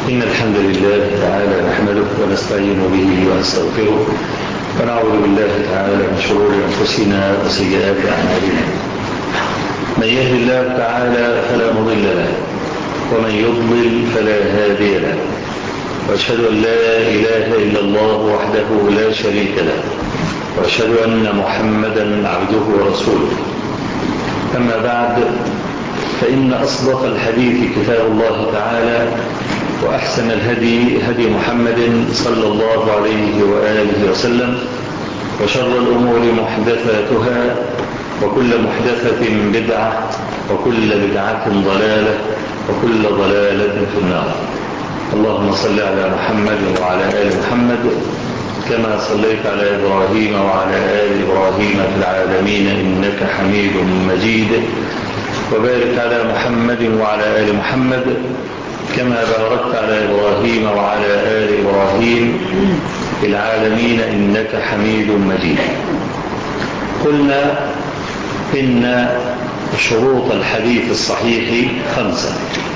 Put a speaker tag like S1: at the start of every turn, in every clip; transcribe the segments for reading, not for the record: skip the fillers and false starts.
S1: إن الحمد لله تعالى نحمده ونستعين به ونستغفره ونعوذ بالله تعالى من شرور أنفسنا وسيئات أعمالنا. من يهد الله تعالى فلا مضل له ومن يضلل فلا هادي له، وأشهد أن لا إله إلا الله وحده لا شريك له، وأشهد أن محمدا عبده ورسوله. أما بعد، فإن أصدق الحديث كتاب الله تعالى، وأحسن الهدي هدي محمد صلى الله عليه وآله وسلم، وشر الأمور محدثاتها، وكل محدثة بدعة، وكل بدعة ضلالة، وكل ضلالة في النار. اللهم صل على محمد وعلى آل محمد كما صليت على إبراهيم وعلى آل إبراهيم في العالمين إنك حميد مجيد، وبارك على محمد وعلى آل محمد كما باركت على إبراهيم وعلى آل إبراهيم في العالمين إنك حميد مجيد. قلنا إن شروط الحديث الصحيح 5،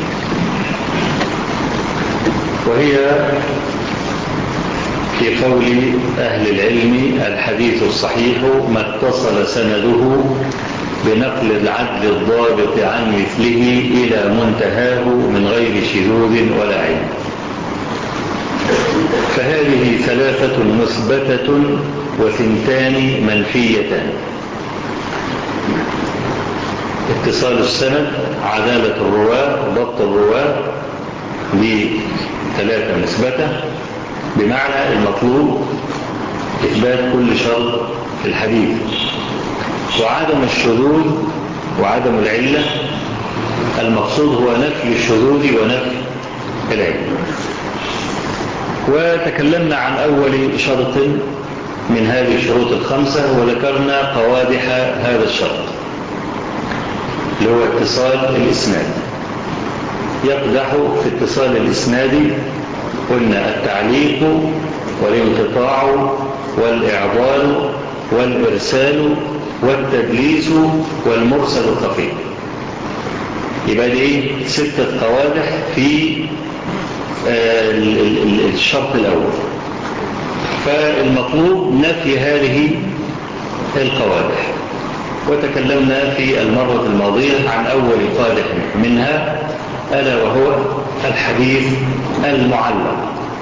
S1: وهي في قول أهل العلم الحديث الصحيح ما اتصل سنده بنقل العدل الضابط عن مثله إلى منتهاه من غير شذوذ ولا عيب. فهذه 3 مثبتة و2 منفيتان: اتصال السند، عدالة الرواة، ضبط الرواة، ب3 مثبتة، بمعنى المطلوب إثبات كل شرط في الحديث، وعدم الشذوذ وعدم العلة. المقصود هو نفي الشذوذ ونفي العلة. وتكلمنا عن أول شرط من هذه الشروط 5، وذكرنا قوادح هذا الشرط اللي هو اتصال الإسناد. يقدح في اتصال الإسناد قلنا التعليق والانقطاع والإعضال والإرسال والتدليس والمرسل الخفي. يبقى دي 6 قوادح في الشرط الأول. فالمطلوب نفي هذه القوادح، وتكلمنا في المرة الماضية عن أول قادح منها، ألا وهو الحديث المعلق.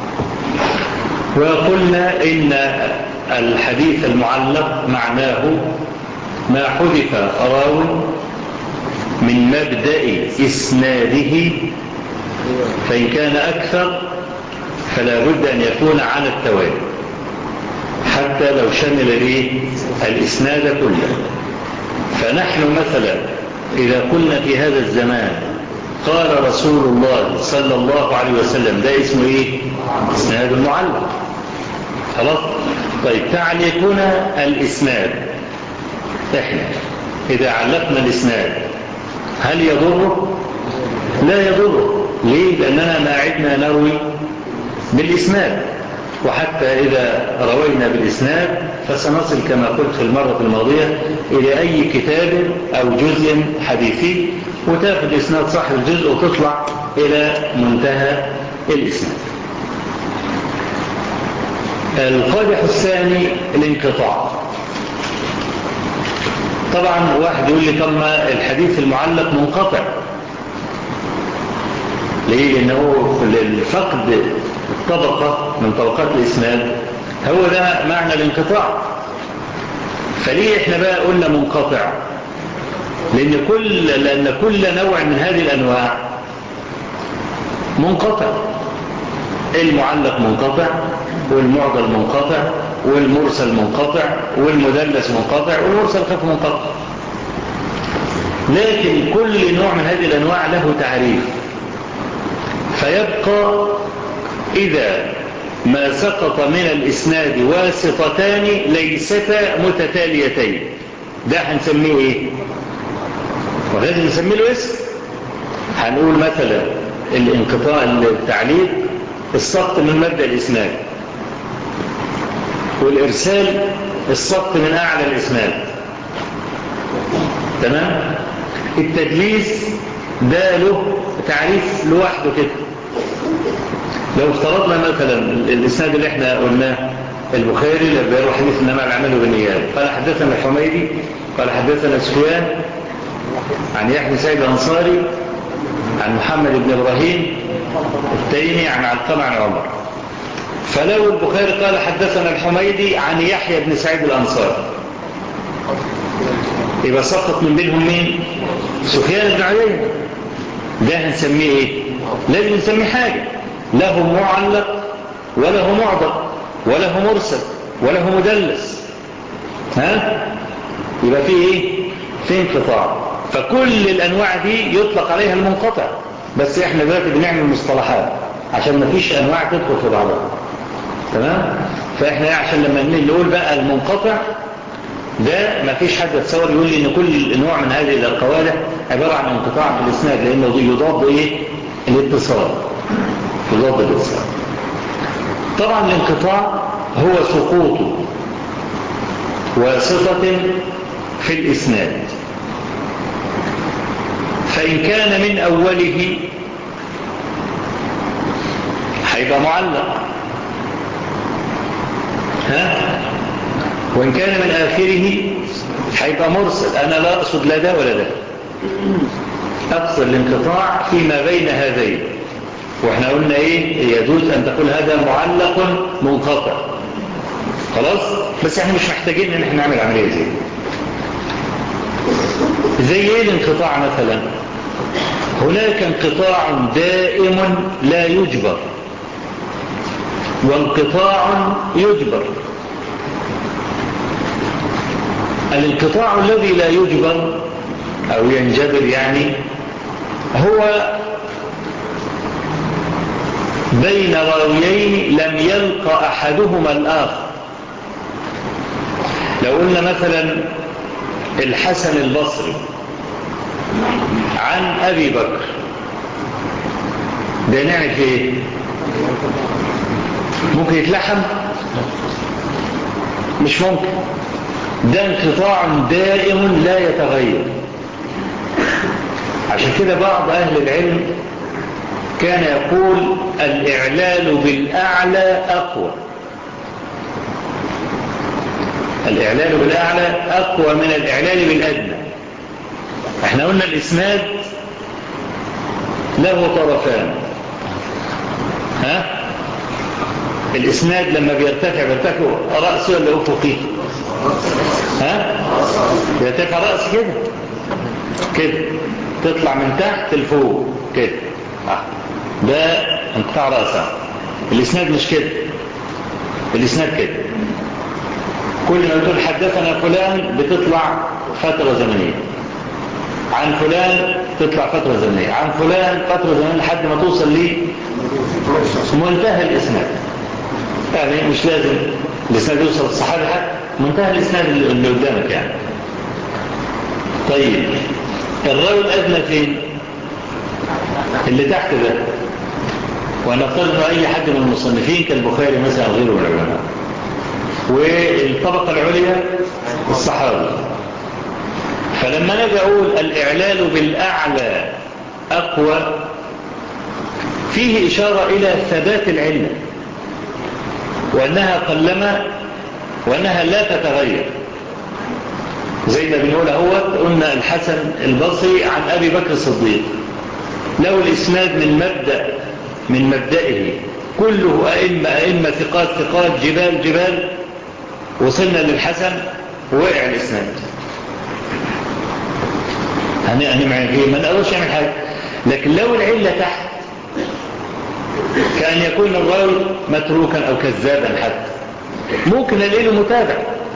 S1: وقلنا إن الحديث المعلق معناه ما حذف راو من مبدأ إسناده، فإن كان أكثر فلا بد أن يكون على التوالي حتى لو شمل الإسناد كله. فنحن مثلا إذا قلنا في هذا الزمان قال رسول الله صلى الله عليه وسلم، ده اسمه إيه؟ إسناد المعلق. خلاص؟ طيب، تعليقنا الإسناد، إحنا إذا علقنا الإسناد هل يضره؟ لا يضره. ليه؟ لأننا ما عدنا نروي بالإسناد، وحتى إذا روينا بالإسناد فسنصل كما قلت في المرة الماضية إلى أي كتاب أو جزء حديثي، وتأخذ إسناد صاحب الجزء وتطلع إلى منتهى الإسناد. القادح الثاني الانقطاع. طبعا واحد يقول لي طب ما الحديث المعلق منقطع. ليه؟ لأنه الفقد طبقة من طبقات الإسناد هو ده معنى الانقطاع. فليه احنا بقى قلنا منقطع؟ لأن كل نوع من هذه الأنواع منقطع. المعلق منقطع، والمعضل منقطع، والمرسل منقطع، والمدلس منقطع، والمرسل خف منقطع. لكن كل نوع من هذه الأنواع له تعريف. فيبقى إذا ما سقط من الإسناد واسطتان ليستا متتاليتين، ده هنسميه إيه؟ ولازم نسميه له اسم. هنقول مثلا الانقطاع، التعليق، السقط من مبدأ الإسناد، والإرسال السقط من أعلى الإسناد. تمام؟ التدليس ده له تعريف لوحده كده، لو افترضنا مثلا الإسناد اللي احنا قلناه البخاري لما بيروح حديث إنما الأعمال بالنيات قال حدثنا الحميدي قال حدثنا سفيان عن يحيى بن سعيد الأنصاري عن محمد بن إبراهيم التيمي عن علقمة عن عمر. فلو البخاري قال حدثنا الحميدي عن يحيى بن سعيد الأنصاري يبقى سقط من بينهم مين؟ سفيان بن عيينة. ده هنسميه ايه؟ لازم نسميه حاجة له معلق وله معضل وله مرسل وله مدلس. ها؟ يبقى فيه ايه؟ فيه انقطاع. فكل الانواع دي يطلق عليها المنقطع، بس احنا دلوقتي بنعمل مصطلحات عشان ما فيش انواع تدخل في بعضها. تمام؟ فاحنا عشان لما نقول بقى المنقطع ده ما فيش حد يتصور يقول لي ان كل نوع من هذه القوالح عبارة عن انقطاع في الاسناد، لانه يضاد ايه؟ الاتصال. يضاد الاتصال. طبعا الانقطاع هو سقوط واسطة في الاسناد، فإن كان من أوله هيبقى معلق، ها؟ وإن كان من آخره هيبقى مرسل. أنا لا أقصد لا ده ولا ده، أقصد الانقطاع فيما بين هذين. وإحنا قلنا إيه؟ يجوز أن تقول هذا معلق منقطع، خلاص؟ بس إحنا مش محتاجين إن إحنا نعمل عملية زي إيه الانقطاع مثلا؟ هناك انقطاع دائم لا يجبر، وانقطاع يجبر. الانقطاع الذي لا يجبر أو ينجبر يعني هو بين راويين لم يلقى أحدهما الآخر. لو قلنا مثلا الحسن البصري عن أبي بكر، ده نعمل في ايه؟ ممكن يتلحم؟ مش ممكن. ده انقطاع دائم لا يتغير. عشان كده بعض أهل العلم كان يقول الإعلال بالأعلى أقوى. الإعلال بالأعلى أقوى من الإعلال بالأدنى. احنا قلنا الإسناد له طرفان، ها؟ الإسناد لما بيرتفع رأسه ولا أفقي؟ ها؟ بيرتفع رأس كده كده، تطلع من تحت لفوق كده، ده انقطاع رأسه. الإسناد مش كده، الإسناد كده. كل ما تقول حدثنا فلان بتطلع فترة زمنية، عن فلان تطلع فترة زمنية، عن فلان فترة زمنية لحد ما توصل لي منتهى الإسناد. يعني مش لازم الإسناد يوصل للصحابي حتى، منتهى الإسناد اللي قدامك يعني. طيب الراوي الأدنى فين؟ اللي تحت ده. ونفترض أن أي حد من المصنفين كالبخاري مثلا أو غيره من العلماء. والطبقة العليا الصحابي. فلما نجي أقول الإعلال بالأعلى أقوى، فيه إشارة إلى ثبات العلة وأنها قلما وأنها لا تتغير. زي ما بنقول أهوت، قلنا الحسن البصري عن أبي بكر الصديق، لو الإسناد من مبدئه كله أئمة ثقات جبال، وصلنا للحسن ووقع الإسناد، هنعمل فيه ما نقدرش نعمل حاجة. لكن لو العلة تحت كأن يكون الراوي متروكا أو كذابا حتى، ممكن نلاقيه متابع،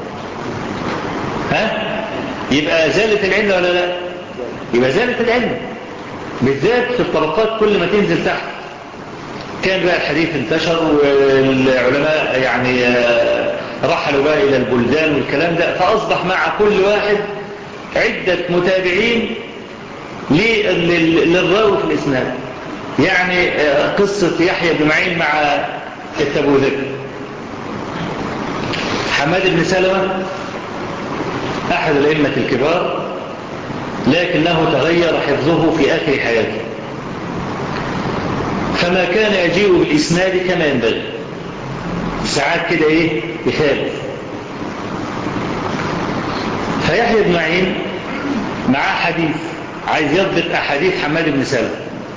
S1: ها؟ يبقى زالت العلة ولا لا؟ يبقى زالت العلة، بالذات في الطبقات. كل ما تنزل تحت كان بقى الحديث انتشر، والعلماء يعني رحلوا بقى إلى البلدان والكلام ده، فأصبح مع كل واحد عدة متابعين للراوي في الإسناد. يعني قصة يحيى بن معين مع التبوذكي، حماد بن سلمة أحد الأئمة الكبار، لكنه تغير حفظه في آخر حياته، فما كان يجيء بالإسناد كما ينبغي، ساعات كده يخالف. فيحيى بن معين معاه حديث عايز يضبط أحاديث حماد بن سلمة،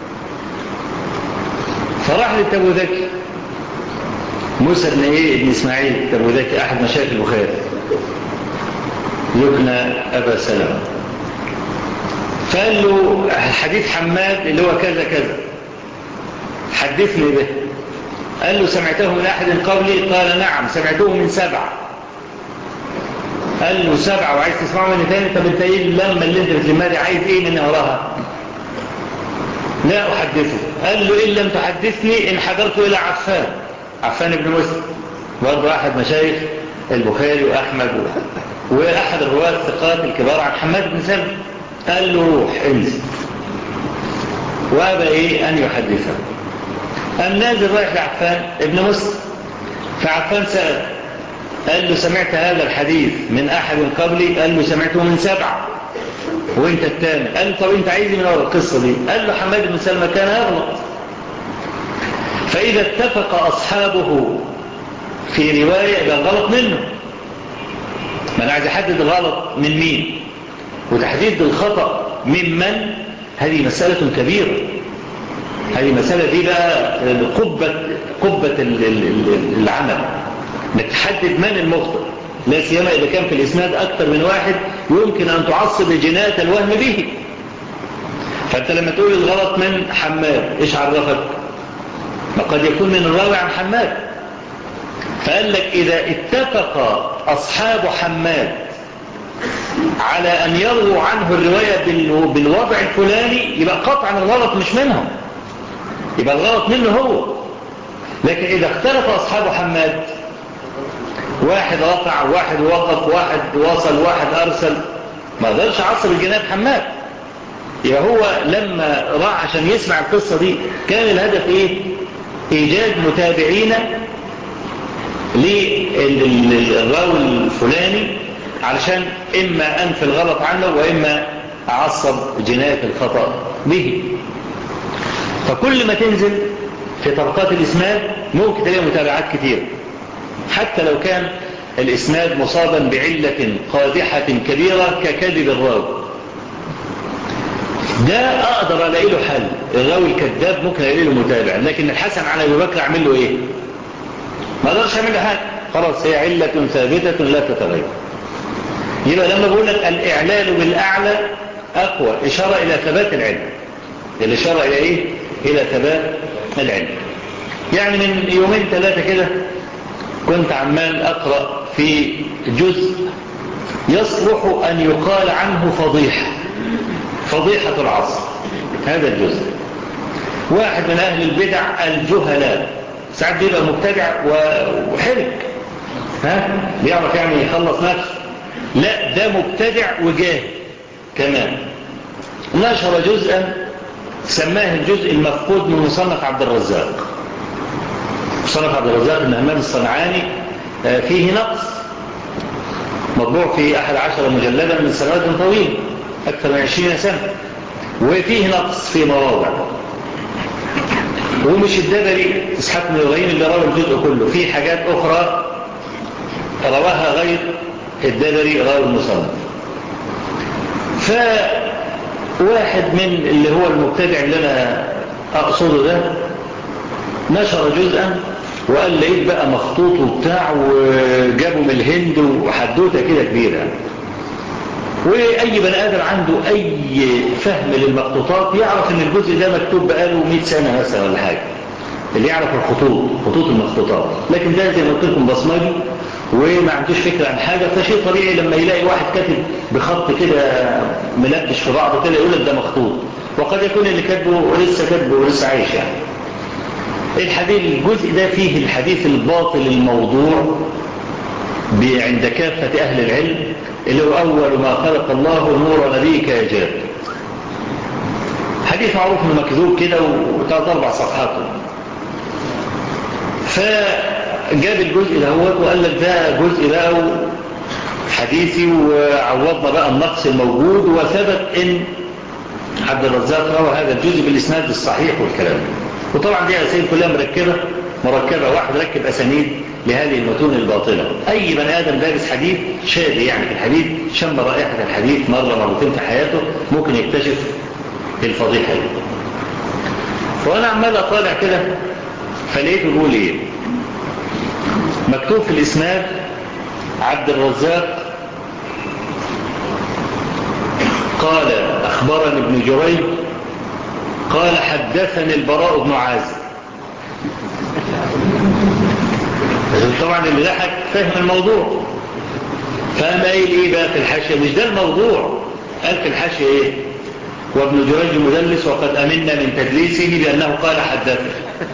S1: فراح للتبوذكي موسى بن إسماعيل التبوذكي أحد مشايخ البخاري، يكنى أبا سلمة، فقال له حديث حماد اللي هو كذا كذا حدثني به. قال له سمعته من أحد قبلي؟ قال نعم سمعته من 7. قال له 7 وعايز تسمعه مني تاني؟ طب انت لما اللي انت بتلمها دي عايز من وراها؟ لا أحدثه. قال له إن لم تحدثني إن حضرت إلى عفان بن مسلم، برضه أحد مشايخ البخاري وأحمد وأحد الرواة الثقات الكبار عن حماد بن سلمة. قال له روح انزل، وأبى أن يحدثه. قام نازل رايح لعفان ابن مسلم، فعفان سأل قال له سمعت هذا الحديث من أحد قبلي؟ قال له سمعته من 7 وانت الثاني. قال له طب انت عايز من اول القصة دي؟ قال له حماد بن سلمة كان يغلط، فإذا اتفق أصحابه في رواية يبقى الغلط منه. ما أنا عايز أحدد الغلط من مين، وتحديد الخطأ ممن، هذه مسألة كبيرة. هذه مسألة دي بقى قبة العمل، انك تحدد من المخطئ، لا سيما إذا كان في الإسناد أكثر من واحد يمكن أن تعصب جناية الوهم به. فأنت لما تقول الغلط من حماد إيش عرفك؟ ما قد يكون من الراوي عن حماد. فقال لك إذا اتفق أصحاب حماد على أن يرووا عنه الرواية بالوضع الفلاني يبقى قطعا الغلط مش منهم، يبقى الغلط منه هو. لكن إذا اختلف أصحاب حماد، واحد رفع واحد وقف واحد وصل واحد أرسل، ما قدرش عصر الجناب حماد. يبقى هو لما راح عشان يسمع القصة دي كان الهدف إيجاد متابعين للراوي الفلاني علشان إما أنفي الغلط عنه وإما أعصب جناية الخطأ به. فكل ما تنزل في طبقات الإسناد ممكن تلاقي متابعات كتير، حتى لو كان الإسناد مصابا بعلة قادحة كبيرة ككذب الراوي، ده أقدر ألاقي له حل. الراوي الكذاب ممكن ألاقي له متابع، لكن الحسن على أبي بكر أعمل له إيه؟ ما أقدرش أعمل له حاجة، خلاص هي علة ثابتة لا تتغير. يبقى لما بقول لك الإعلال بالأعلى أقوى إشارة إلى ثبات العلم، الإشارة إلى إيه؟ إلى ثبات العلم. يعني من 2-3 كده كنت عمال أقرأ في جزء يصلح أن يقال عنه فضيحة العصر. هذا الجزء واحد من أهل البدع الجهلاء، ساعات بيبقى مبتدع وحرك، بيعرف يعني يخلص نفسه، لا ده مبتدع وجاهل كمان. نشر جزءا سماه الجزء المفقود من مصنف عبد الرزاق. مصنف عبد الرزاق بن همام الصنعاني فيه نقص، مطبوع في 11 مجلدا من سنوات طويلة أكثر من 20 سنة، وفيه نقص في مواضع. ومش الدبري إسحاق بن إبراهيم اللي روى الجزء كله، في حاجات أخرى رواها غير الدبري راوي المصنف. فواحد من اللي هو المبتدع اللي أنا أقصده ده نشر جزءا وقال لقيت بقى مخطوط وبتاع وجابوا من الهند وحدوته كده كبيرة. وأي بني آدم عنده أي فهم للمخطوطات يعرف أن الجزء ده مكتوب بقاله 100 سنة مثلا ولا حاجة، اللي يعرف خطوط المخطوطات. لكن ده زي ما قلت لكم بصمجي وما عندوش فكرة عن حاجة، فشيء طبيعي لما يلاقي واحد كاتب بخط كده ملبش في بعضه كده يقول لك ده مخطوط، وقد يكون اللي كاتبه ولسه عايش. يعني الجزء ده فيه الحديث الباطل الموضوع عند كافة أهل العلم، اللي هو أول ما خلق الله نور نبيك يا جاب. حديث معروف انه مكذوب كده و3-4 صفحات. فجاب الجزء ده وقال لك ده جزء بقى حديثي، وعوضنا بقى النقص الموجود، وثبت ان عبد الرزاق روى هذا الجزء بالإسناد الصحيح والكلام. وطبعا دي أسانيد كلها مركبة، واحد ركب أسانيد لهذه المتون الباطلة. أي بني آدم دارس حديث شادي يعني في الحديث، شم رائحة الحديث مرة مرتين في حياته، ممكن يكتشف الفضيحة دي. وأنا عمال أطالع كده فلقيته بيقول إيه؟ مكتوب في الإسناد عبد الرزاق قال أخبرني ابن جريج قال حدثني البراء بن عازب. طبعا اللي ضحك فهم الموضوع، فقام قايل ايه بقى في الحاشيه؟ مش ده الموضوع، قال في الحاشيه ايه؟ وابن جريج مدلس وقد امنا من تدليسه بانه قال حدثني.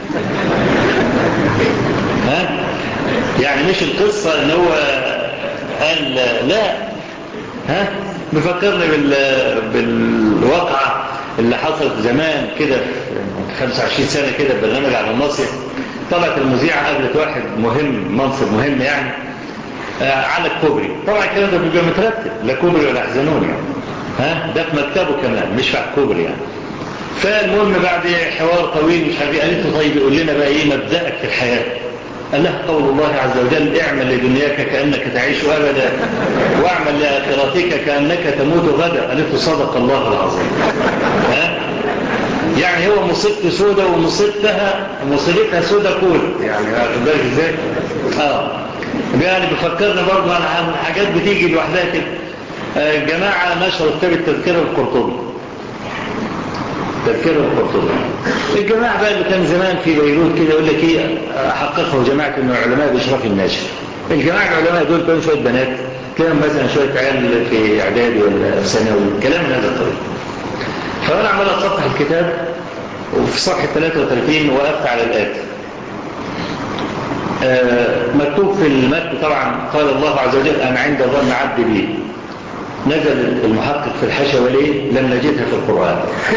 S1: ها يعني مش القصه ان هو قال لا، ها بفكرني بالواقعه اللي حصلت زمان كده 25 سنه كده، برنامج على الناصر. طلعت المذيعة قابلت واحد مهم، منصب مهم يعني، على الكوبري. طبعا الكلام ده بيبقى مترتب، لا كوبري ولا حزنون يعني، ها ده في مكتبه كمان مش على الكوبري يعني. فالمهم بعد حوار طويل مش عارف قالت له طيب يقول لنا بقى ايه مبدأك في الحياة؟ قال لها قول الله عز وجل اعمل لدنياك كأنك تعيش أبدا واعمل لآخرتك كأنك تموت غدا. قالت له صدق الله العظيم. ها يعني هو مصيبته سودة ومصيبتها سودة كول يعني، واخد بالك ازاي؟ يعني بفكرنا برضه عن حاجات بتيجي لوحدها كده. جماعة نشروا كتاب التذكرة القرطبي. الجماعة بقى اللي كان زمان في بيروت كده يقول لك ايه، حققه جماعة من العلماء بإشراف الناشر. الجماعة العلماء دول كانوا شوية بنات، كانوا مثلا شوية عيال في إعدادي ولا في ثانوي، كلام من هذا الطريق. فأنا عمال أتصفح الكتاب وفي صفحة 33 وقفت على الآتي. مكتوب في المتن طبعا قال الله عز وجل أنا عند ظن عبدي بي. نزل المحقق في الحاشية وليه لم نجدها في القرآن.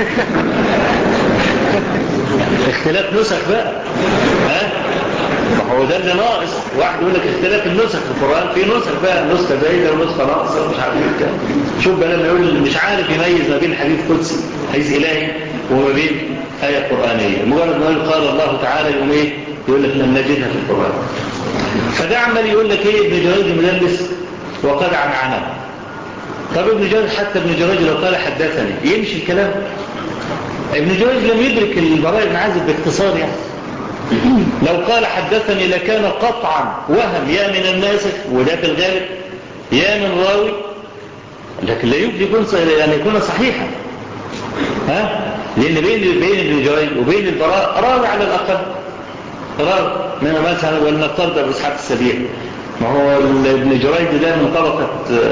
S1: اختلاف نسخ بقى، ها هو ده اللي ناقص. واحد يقول لك اختلاف النسخ في القرآن، في نسخ بقى نسخة زايدة ونسخة ناقصة مش عارف ايه. شوف بقى لما يقول مش عارف يميز ما بين حديث قدسي حديث إلهي وما بين آية قرآنية، مجرد ما يقول قال الله تعالى يقوم ايه يقول لك لم نجدها في القرآن. فده عمال يقول لك ايه ابن جريج مدلس وقد عنعنه. طب ابن جريج حتى ابن جريج لو قال حدثني يمشي الكلام. ابن جريج لم يدرك البراء بن عازب باختصار يعني. لو قال حدثني لكان قطعا وهم يا من الناسخ وده في الغالب يا من راوي، لكن لا يمكن يكون صحيحا. ها لان بين ابن جريج وبين البراء راوي على الاقل، راوي من مثلا ولنفترض ابو اسحاق السبيعي، ما هو ابن جريج ده من طبقه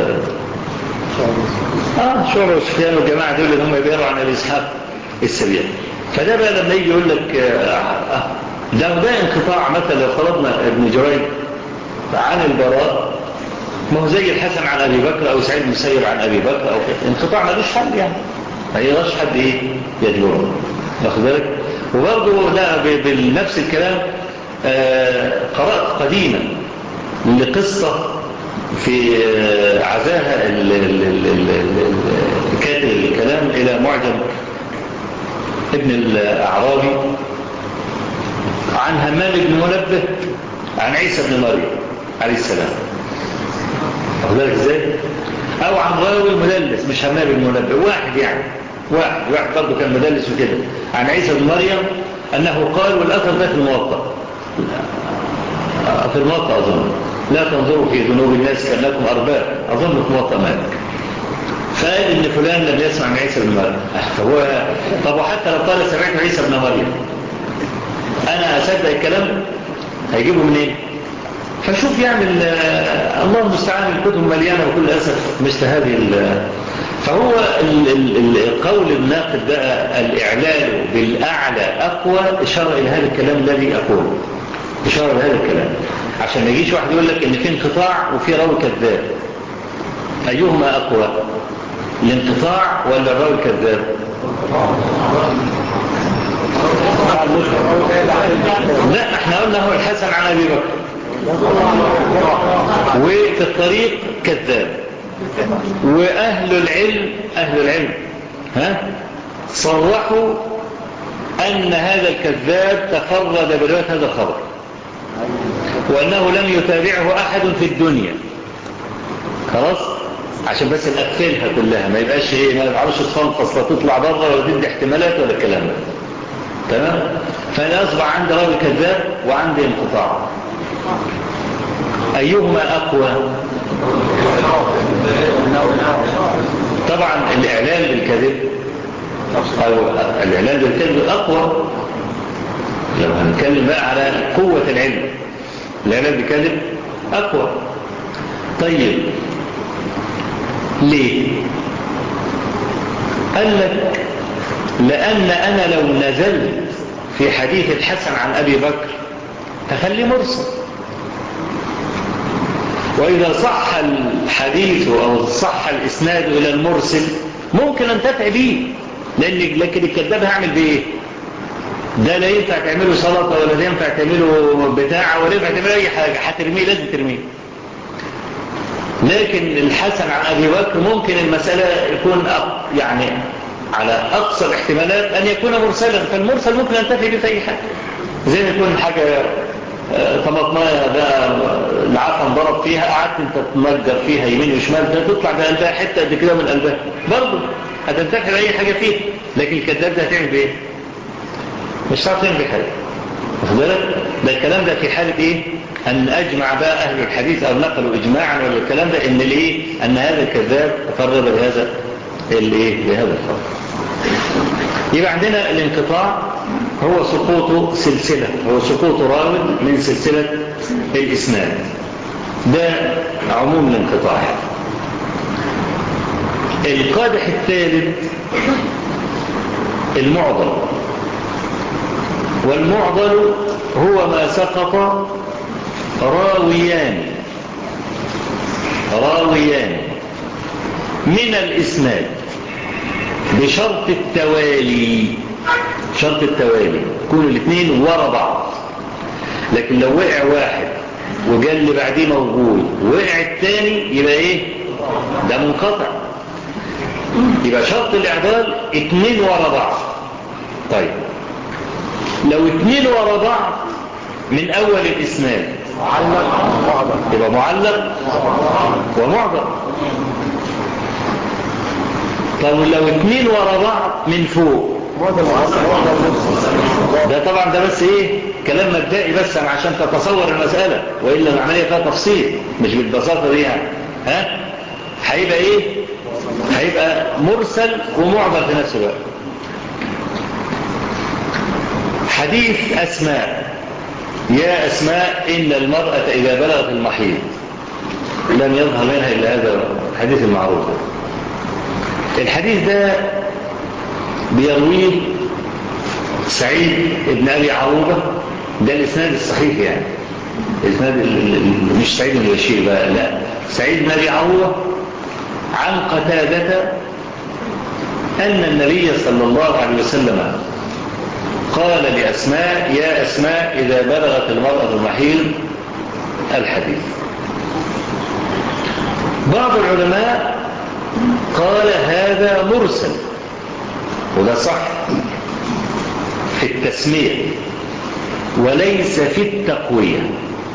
S1: شعبة وسفيان والجماعه دول اللي هم بيقروا عن ابي اسحاق السبيعي. فده بقى لما يجي يقول لك ده انقطاع. مثلا لو فرضنا ابن جريج عن البراء، ما هو زي الحسن عن ابي بكر او سعيد المسيب عن ابي بكر او انقطاع ملوش حل يعني، ما يقدرش حد ايه يجبره، واخد بالك. وبرضه لا بنفس الكلام. قرأت قديما لقصة في عزاها كاتب الكلام الى معجم ابن الأعرابي عن همام بن منبه عن عيسى بن مريم عليه السلام، واخد بالك ازاي؟ او عن راوي مدلس مش همام بن منبه، واحد يعني واحد برضه كان مدلس وكده، عن عيسى بن مريم انه قال، والاثر ده في الموطأ اظن لا تنظروا في ذنوب الناس كأنكم أرباب، اظن في الموطأ مالك. فقال ان فلان لم يسمع من عيسى بن مريم. طب وحتى لو قال سمعت عيسى بن مريم انا اصدق الكلام؟ هيجيبه منين؟ فشوف يعني الله المستعان الكتب مليانه بكل اسف مثل هذه فهو القول الناقد بقى الاعلال بالاعلى اقوى اشاره الى هذا الكلام الذي اقوله، اشاره لهذا الكلام عشان ما يجيش واحد يقول لك ان في انقطاع وفي راوي كذاب. ايهما اقوى، الانقطاع ولا الراوي الكذاب؟ لا احنا قلنا هو الحسن عن ابي بكر وفي الطريق كذاب، واهل العلم صرحوا أن هذا الكذاب تفرد برواية هذا الخبر، وأنه لم يتابعه أحد في الدنيا. خلاص، عشان بس نقفلها كلها، ما يبقاش ما يبقاش تفنفص لا تطلع بره ولا تدي احتمالات ولا الكلام ده. تمام؟ فأنا أصبح عندي راوي كذاب وعندي انقطاع. أيهما أقوى؟ طبعا الإعلان بالكذب أو الإعلان بالكذب أقوى. لو هنتكلم بقى على قوة العلم، الإعلان بالكذب أقوى. طيب ليه؟ قال لك لأن أنا لو نزلت في حديث الحسن عن أبي بكر هخليه مرسل، وإذا صح الحديث أو صح الإسناد إلى المرسل ممكن أنتفع به، لكن الكذاب هعمل بإيه؟ ده لا ينفع تعمله سلطة ولا ينفع تعمله بتاع ولا ينفع تعمله أي حاجة، هترميه لازم ترميه. لكن الحسن عن أبي بكر ممكن المسألة يكون يعني على أقصى الاحتمالات أن يكون مرسلا، فالمرسل ممكن أنتفع به في أي حاجة، زي ما يكون حاجة طماطمايه ده العفن ضرب فيها، قعدت انت تنجر فيها يمين وشمال تطلع بقلبها حته قد كده من قلبها، برضه هتنتفع باي حاجه فيها. لكن الكذاب ده هتعمل بايه؟ مش هتعرف تعمل بحاجه. واخد بالك؟ ده الكلام ده في حاله ايه؟ ان اجمع بقى اهل الحديث او نقلوا اجماعا ولا الكلام ده ان الايه؟ ان هذا الكذاب تفرد بهذا الايه؟ بهذا الفرق. يبقى عندنا الانقطاع هو سقوط سلسلة، هو سقوط راوي من سلسلة الإسناد، ده عموم الانقطاع. القادح الثالث المعضل، والمعضل هو ما سقط راويان من الإسناد بشرط التوالي، شرط التوالي يكونوا الاثنين ورا بعض. لكن لو وقع واحد وجاء اللي بعديه موجود ووقع الثاني يبقى ايه؟ ده منقطع. يبقى شرط الاعدال اثنين ورا بعض. طيب لو اثنين ورا بعض من اول الاسناد يبقى معلق ومعضل. طب لو اثنين ورا بعض من فوق ده طبعا ده بس ايه؟ كلام مبدئي بس عشان تتصور المسألة، وإلا العملية فيها تفصيل مش بالبساطة دي يعني. ها؟ هيبقى ايه؟ هيبقى مرسل ومعضل في نفس الوقت. حديث أسماء، يا أسماء إن المرأة إذا بلغت المحيض لم يظهر منها إلا هذا الحديث المعروف. الحديث ده بيرويه سعيد ابن أبي عروبة، ده الإسناد الصحيح يعني، الإسناد مش سعيد بن بشير بقى، لا، سعيد بن أبي عروبة عن قتادة أن النبي صلى الله عليه وسلم قال لأسماء يا أسماء إذا بلغت المرأة المحيض الحديث. بعض العلماء قال هذا مرسل، وده صح في التسمية وليس في التقوية.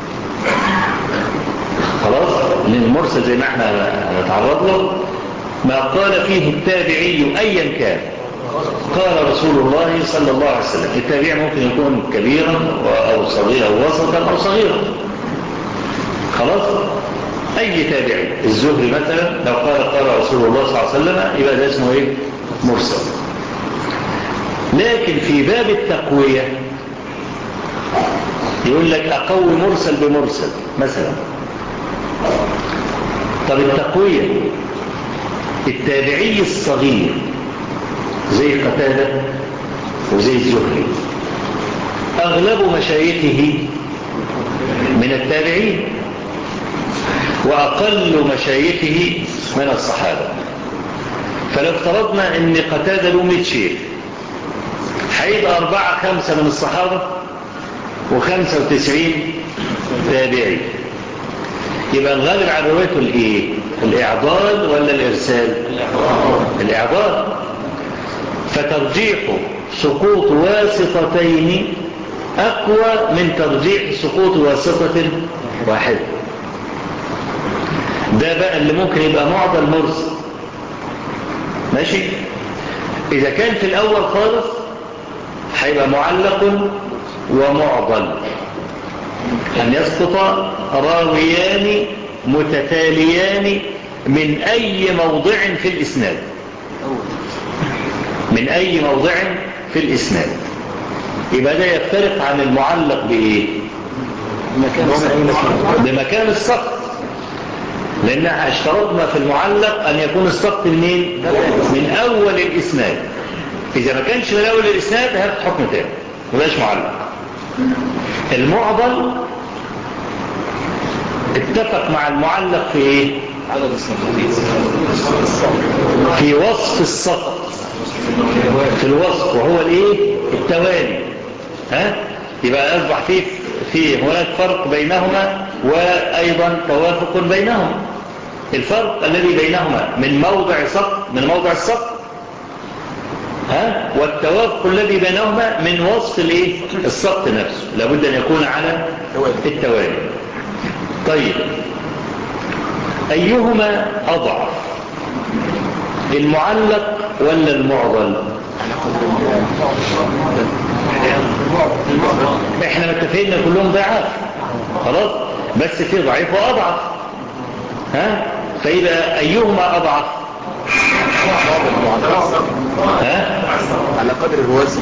S1: خلاص، لأن المرسل زي ما احنا هنتعرض له ما قال فيه التابعي أيا كان، قال رسول الله صلى الله عليه وسلم. التابع ممكن يكون كبيرا أو صغيرا أو وسطا أو صغيرا. خلاص، أي تابعي، الزهري مثلا لو قال رسول الله صلى الله عليه وسلم يبقى ده اسمه ايه؟ مرسل. لكن في باب التقوية يقول لك أقوي مرسل بمرسل مثلا. طب التقوية التابعي الصغير زي قتادة وزي الزهري أغلب مشايخه من التابعين وأقل مشايخه من الصحابة. فلو افترضنا أن قتادة له 100 شيخ هيبقى 4-5 من الصحابة و95 تابعي. يبقى الغالب على روايته الايه؟ الإعضال ولا الإرسال؟ الإعضال. فترجيح سقوط واسطتين أقوى من ترجيح سقوط واسطة واحدة. ده بقى اللي ممكن يبقى معضل مرسل. ماشي. إذا كان في الأول خالص هيبقى معلق ومعضل، أن يسقط راويان متتاليان من أي موضع في الإسناد، من أي موضع في الإسناد. يبقى ده يختلف عن المعلق بإيه؟ بمكان السقط، لأن اشترطنا في المعلق أن يكون السقط منين؟ من أول الإسناد. إذا ما كانش من أول الإسناد هياخد حكم تاني، مبقاش معلق. المعضل اتفق مع المعلق في إيه؟ في وصف السقط، في الوصف، وهو الإيه؟ التوالي. يبقى أصبح في هناك فرق بينهما وأيضا توافق بينهما. الفرق الذي بينهما من موضع سقط، من موضع السقط، والتوافق الذي بينهما من وصف الايه؟ السقط نفسه، لابد أن يكون على التوالي. طيب، أيهما أضعف، المعلق ولا المعضل؟ احنا متفقين ان كلهم ضعاف خلاص، بس في ضعيف واضعف. فإذا أيهما أضعف؟
S2: على قدر الوزن.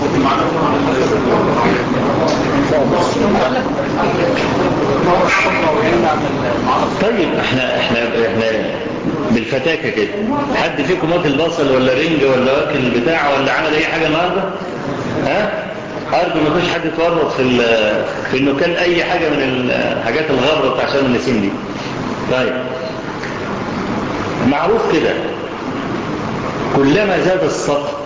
S1: طيب احنا بالفتاكة كده، حد فيكم واكل بصل ولا رنج ولا واكل البتاع ولا عمل اي حاجة النهارده؟ أرجو ما فيش حد يتورط في انه كان اي حاجة من الحاجات الغابرة بتاع شم النسيم دي. طيب، معروف كده، كلما زاد السقط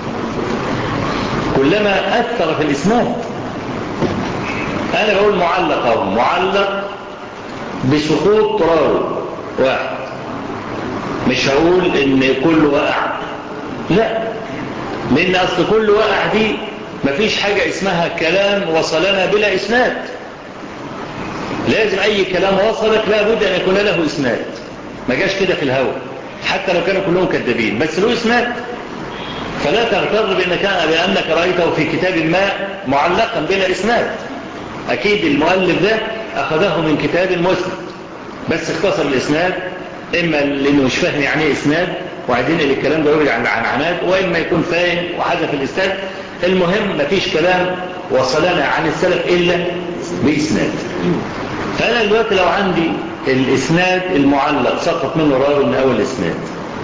S1: كلما أثر في الإسناد. أنا بقول معلق أو معلق بسقوط راوي واحد، مش هقول إن كل وقع، لا، لأن أصل كل وقع دي مفيش حاجة اسمها كلام وصلنا بلا إسناد. لازم أي كلام وصلك لابد أن يكون له إسناد، ما جاش كده في الهوى، حتى لو كانوا كلهم كذابين بس له إسناد. فلا تغتر بأنك رأيته في كتاب ما معلقا بلا إسناد. أكيد المؤلف ده أخذه من كتاب مسند بس اختصر الإسناد، إما لأنه مش فاهم يعني إيه إسناد وعايزين الكلام ده يورد عن عنعنات، وإما يكون فاهم وحذف الإسناد. المهم مفيش كلام وصلنا عن السلف إلا بإسناد. فأنا دلوقتي لو عندي الإسناد المعلق سقط منه راوي من أول الإسناد،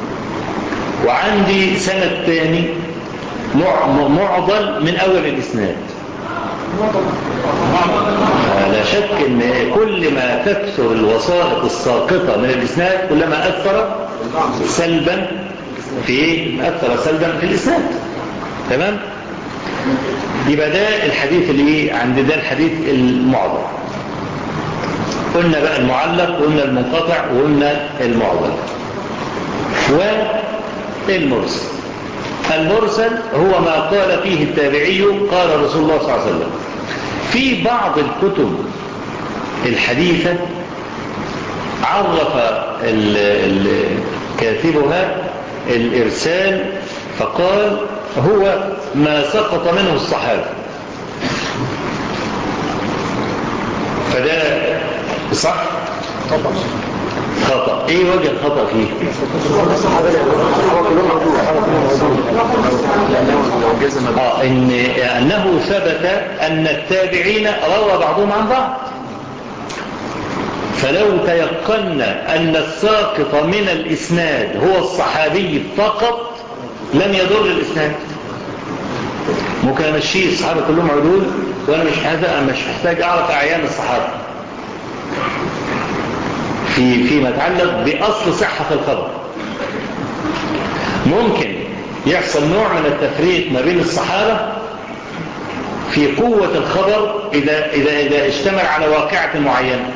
S1: وعندي سند ثاني معضل من أول الإسناد، لا شك أن كل ما تكثر الوسائط الساقطة من الإسناد كلما أثر سلبا في الإسناد. تمام؟ يبقى ده الحديث اللي عند ده الحديث المعضل. قلنا بقى المعلق وقلنا المنقطع وقلنا المعضل. والمرسل، المرسل هو ما قال فيه التابعي قال رسول الله صلى الله عليه وسلم. في بعض الكتب الحديثة عرف كاتبها الإرسال فقال هو ما سقط منه الصحابة. فده صح؟ خطأ. ايه وجه الخطأ فيه؟ انه ثبت ان التابعين روى بعضهم عن بعض، فلو تيقنا ان الساقط من الاسناد هو الصحابي فقط لم يضر الاسناد. ممكن امشيه الصحابه كلهم عدول وانا مش محتاج اعرف اعيان الصحابه فيما يتعلق باصل صحه الخبر. ممكن يحصل نوع من التفريق ما بين الصحابه في قوه الخبر اذا اشتمل على واقعه معينه.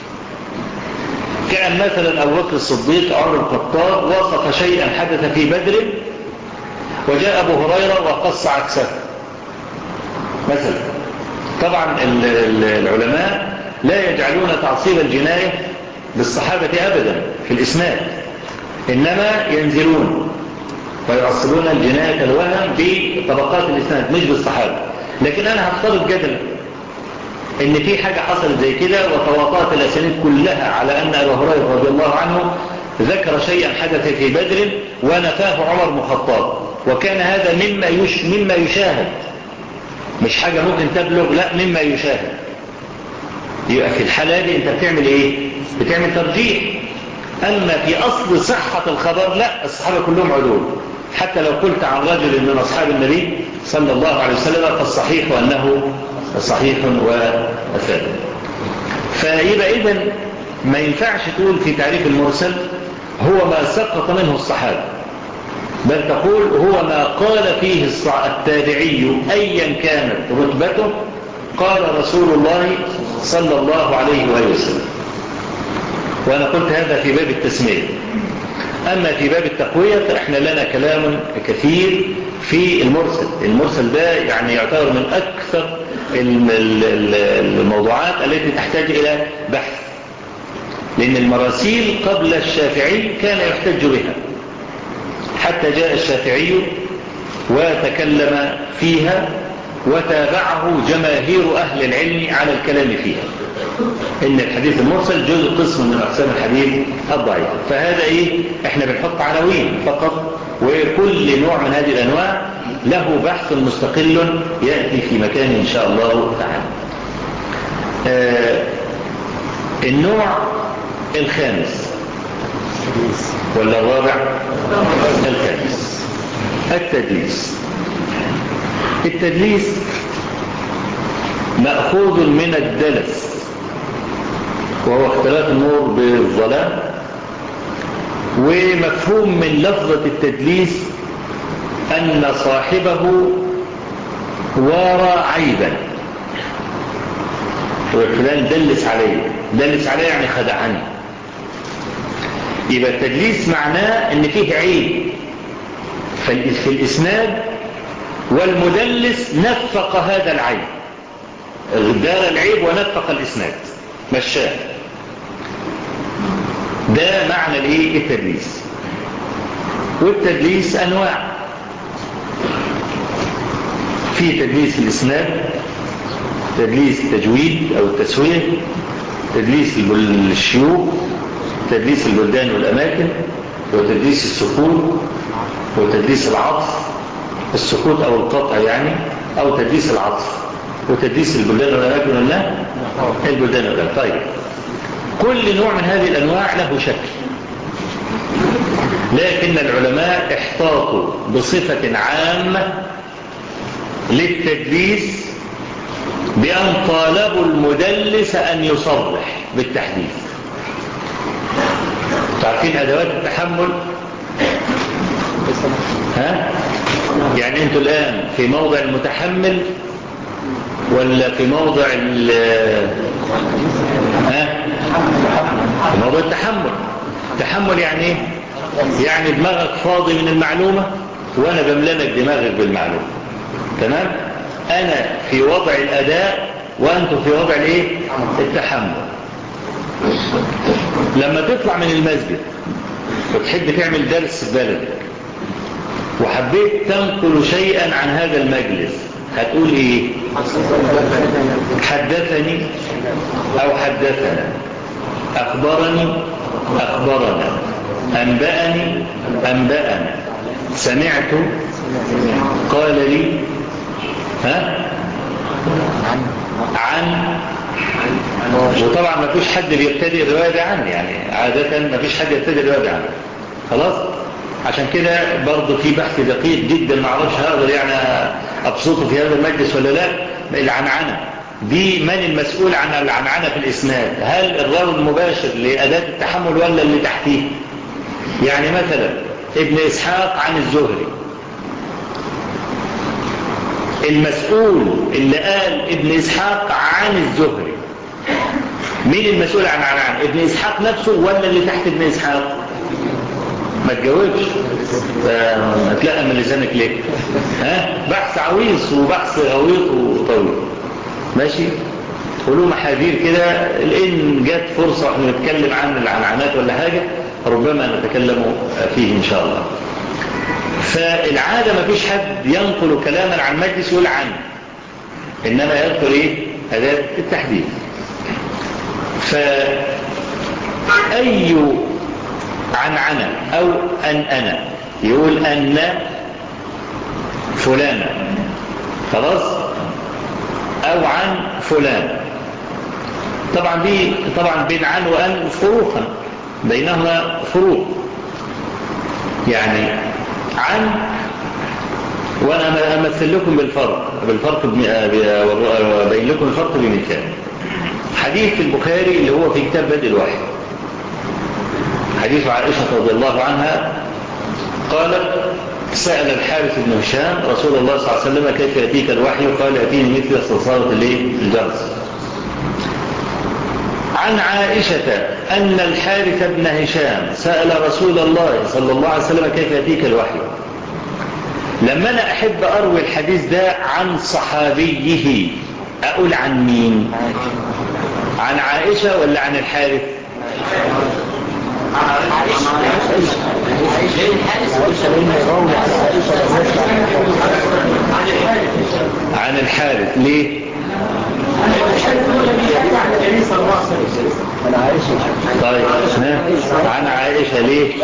S1: كان مثلا ابو بكر الصديق عمر الخطاب وصف شيئا حدث في بدر وجاء أبو هريرة وقص عكسه مثلا. طبعا العلماء لا يجعلون تعصيب الجناية بالصحابة أبدا في الإسناد، إنما ينزلون ويعصبون الجناية الوهم بطبقات الإسناد مش بالصحابة. لكن أنا هفترض جدلا إن في حاجة حصلت زي كده وتواطأت الأسانيد كلها على أن أبو هريرة رضي الله عنه ذكر شيئا حدث في بدر ونفاه عمر بن الخطاب، وكان هذا مما يشاهد، مش حاجة ممكن تبلغ، لا مما يشاهد. يبقى في الحالة دي أنت بتعمل إيه؟ بتعمل ترجيح. أما في أصل صحة الخبر لا، الصحابة كلهم عدول، حتى لو قلت عن رجل من أصحاب النبي صلى الله عليه وسلم فالصحيح أنه صحيح وثابت. فيبقى إذن ما ينفعش تقول في تعريف المرسل هو ما سقط منه الصحابة، بل تقول هو ما قال فيه التابعي أيا كانت رتبته قال رسول الله صلى الله عليه وسلم. وأنا قلت هذا في باب التسمية. أما في باب التقوية فإحنا لنا كلام كثير في المرسل. المرسل ده يعني يعتبر من أكثر الموضوعات التي تحتاج إلى بحث، لأن المراسيل قبل الشافعي كان يحتج بها، حتى جاء الشافعي وتكلم فيها وتابعه جماهير أهل العلم على الكلام فيها، إن الحديث المرسل جزء قسم من أقسام الحديث الضعيف. فهذا إحنا بنحط عناوين فقط، وكل نوع من هذه الأنواع له بحث مستقل يأتي في مكان إن شاء الله تعالى. النوع الخامس ولا الرابع؟ الخامس، التدليس. التدليس مأخوذ من الدلس، وهو اختلاف النور بالظلام، ومفهوم من لفظة التدليس أن صاحبه وارى عيبا، وفلان دلس عليه يعني خدعني. يبقى التدليس معناه ان فيه عيب في الإسناد، والمدلس نفق هذا العيب، دار العيب ونفق الإسناد مشاه. ده معنى التدليس. والتدليس أنواع، في تدليس الإسناد، تدليس التجويد أو التسوية، تدليس الشيوخ، تدليس البلدان والأماكن، وتدليس السكوت، وتدليس العطف، السكوت أو القطع يعني، أو تدليس العطف، وتدليس البلدان والأماكن ولا البلدان والأماكن. طيب، كل نوع من هذه الأنواع له شكل، لكن العلماء احتاطوا بصفة عامة للتدليس بأن طالبوا المدلس أن يصرح بالتحديث. تعرفين أدوات التحمل؟ يعني أنتوا الآن في موضع المتحمل ولا في موضع في موضع التحمل؟ التحمل يعني ايه؟ يعني دماغك فاضي من المعلومة وانا بملمك دماغك بالمعلومة. تمام؟ انا في وضع الاداء وانتم في وضع التحمل. لما تطلع من المسجد وتحب تعمل درس في بلدك وحبيت تنقل شيئا عن هذا المجلس، هتقول ايه؟ حدثني او حدثنا، اخبرني اخبرنا، انبأني انبأنا، سمعت قال لي، عن. وطبعا ما فيش حد بيبتدي الرواية دي عني، يعني عادة ما فيش حد يبتدي الرواية دي عني. خلاص؟ عشان كده برضو في بحث دقيق جدا، ما اعرفش هقدر يعني ابسطه في هذا المجلس ولا لا. العنعنة دي من المسؤول عن العنعنة في الإسناد؟ هل الراوي المباشر لأداة التحمل ولا اللي تحتيه؟ يعني مثلا ابن إسحاق عن الزهري، المسؤول اللي قال ابن إسحاق عن الزهري، مين المسؤول عن ابن إسحاق نفسه ولا اللي تحت ابن إسحاق؟ ما تجاوبش، هتلاقي من لسانك ليه؟ بحث عويص وبحث غويط وطويل. ماشي؟ وله محاذير كده، إن جت فرصة احنا نتكلم عن العنعنات ولا حاجة ربما نتكلم فيه إن شاء الله. فالعادة ما فيش حد ينقل كلاما عن مجلس يقول عنه، إنما يدخل إيه؟ أداة التحديث. فأي عنعنة أو أنا يقول أن فلان، خلاص، أو عن فلان. طبعا دي بين عن وأن فروقا، بينهما فروق. يعني عن، وأنا أمثل لكم بالفرق بين لكم الفرق بمثال. حديث البخاري اللي هو في كتاب بدء الوحي، حديث عائشة رضي الله عنها قالت: سأل الحارث بن هشام رسول الله صلى الله عليه وسلم كيف يأتيك الوحي؟ قال: يأتيني مثل صلصالة الجرس. عن عائشة أن الحارث بن هشام سأل رسول الله صلى الله عليه وسلم كيف يأتيك الوحي. لما أنا أحب أروي الحديث ده عن صحابيه أقول عن مين؟ عن عائشة ولا عن الحارث؟ عن الحارث. ليه؟ طيب عن عائشة ليه؟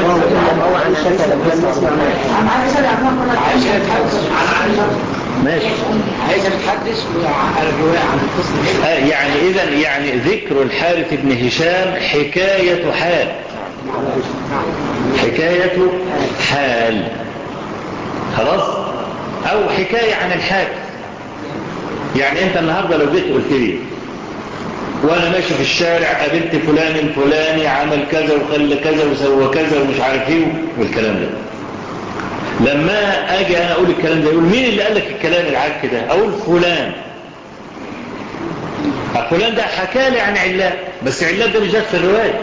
S1: ماشي.
S2: عايزة بتحدث الرواية عن القصة.
S1: يعني إذن يعني ذكر الحارث بن هشام حكاية حال، حكاية حال، خلاص، أو حكاية عن الحارث. يعني أنت النهاردة لو جيت قلت لي وأنا ماشي في الشارع قابلت فلان الفلاني عمل كذا وخلى كذا وسوى كذا ومش عارف ايه والكلام ده، لما أجي أنا أقول الكلام ده يقول مين اللي قال لك الكلام العك ده؟ أقول فلان. فلان ده حكى لي عن علات، بس علات ده مش داخل في الرواية،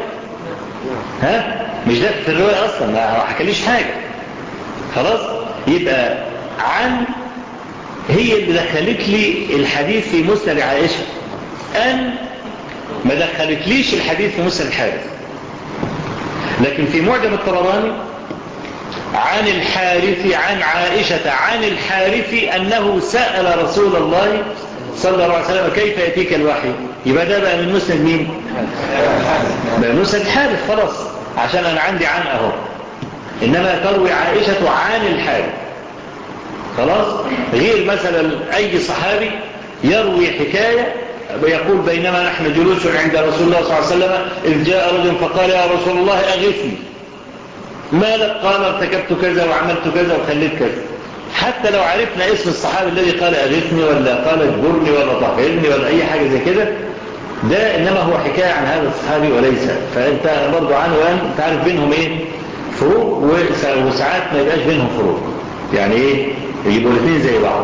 S1: مش داخل في الرواية أصلا، ما حكاليش حاجة. خلاص، يبقى عن هي اللي دخلت لي الحديث في مسند عائشة، أن ما دخلتليش الحديث في مسند الحارث. لكن في معجم الطبراني عن الحارث عن عائشة عن الحارث أنه سأل رسول الله صلى الله عليه وسلم كيف يأتيك الوحي. يبقى ده بقى من مسند مين؟ بقى من مسند الحارث، خلاص، عشان أنا عندي عن أهو. إنما تروي عائشة عن الحارث، خلاص، غير مثلا أي صحابي يروي حكاية يقول بينما نحن جلوس عند رسول الله صلى الله عليه وسلم إذ جاء رجل فقال: يا رسول الله أغثني. ما لك؟ قال: ارتكبت كذا وعملت كذا وخليت كذا. حتى لو عرفنا اسم الصحابي الذي قال أغثني ولا قال اجبرني ولا طهرني ولا أي حاجة زي كده، ده إنما هو حكاية عن هذا الصحابي وليس. فأنت برضو عنه وأن تعرف بينهم إيه فروق، وساعات ما يبقاش بينهم فروق، يعني إيه يبقوا الاثنين زي بعض.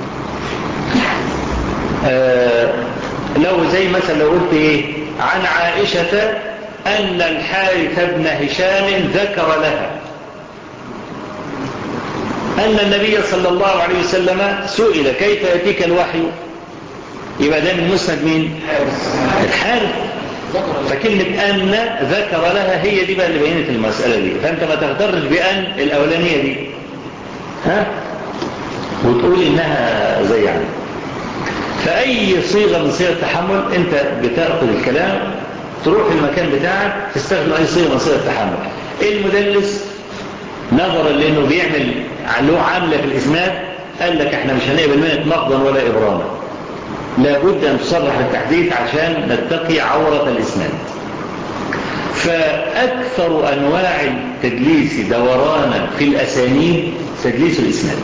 S1: لو زي مثلا لو قلت إيه عن عائشة أن الحارث بن هشام ذكر لها أن النبي صلى الله عليه وسلم سئل كيف يأتيك الوحي، يبقى ده من مسند مين؟ الحارث. فكلمة أن ذكر لها هي دي بقى اللي بينت المسألة دي. فأنت ما تغترش بأن الأولانية دي وتقول إنها زي عنه. فأي صيغة من صيغ التحمل أنت بتأخذ الكلام تروح المكان بتاعك تستخدم أي صيغة من صيغ التحمل. المدلس نظرا لأنه بيعمل له عاملة في الإسناد قال لك احنا مش هنقبل منك نقضا ولا إبراما، لابد أن تصرح بالتحديث عشان نتقي عورة الإسناد. فأكثر أنواع التدليس دورانا في الأسانيد تدليس الإسناد،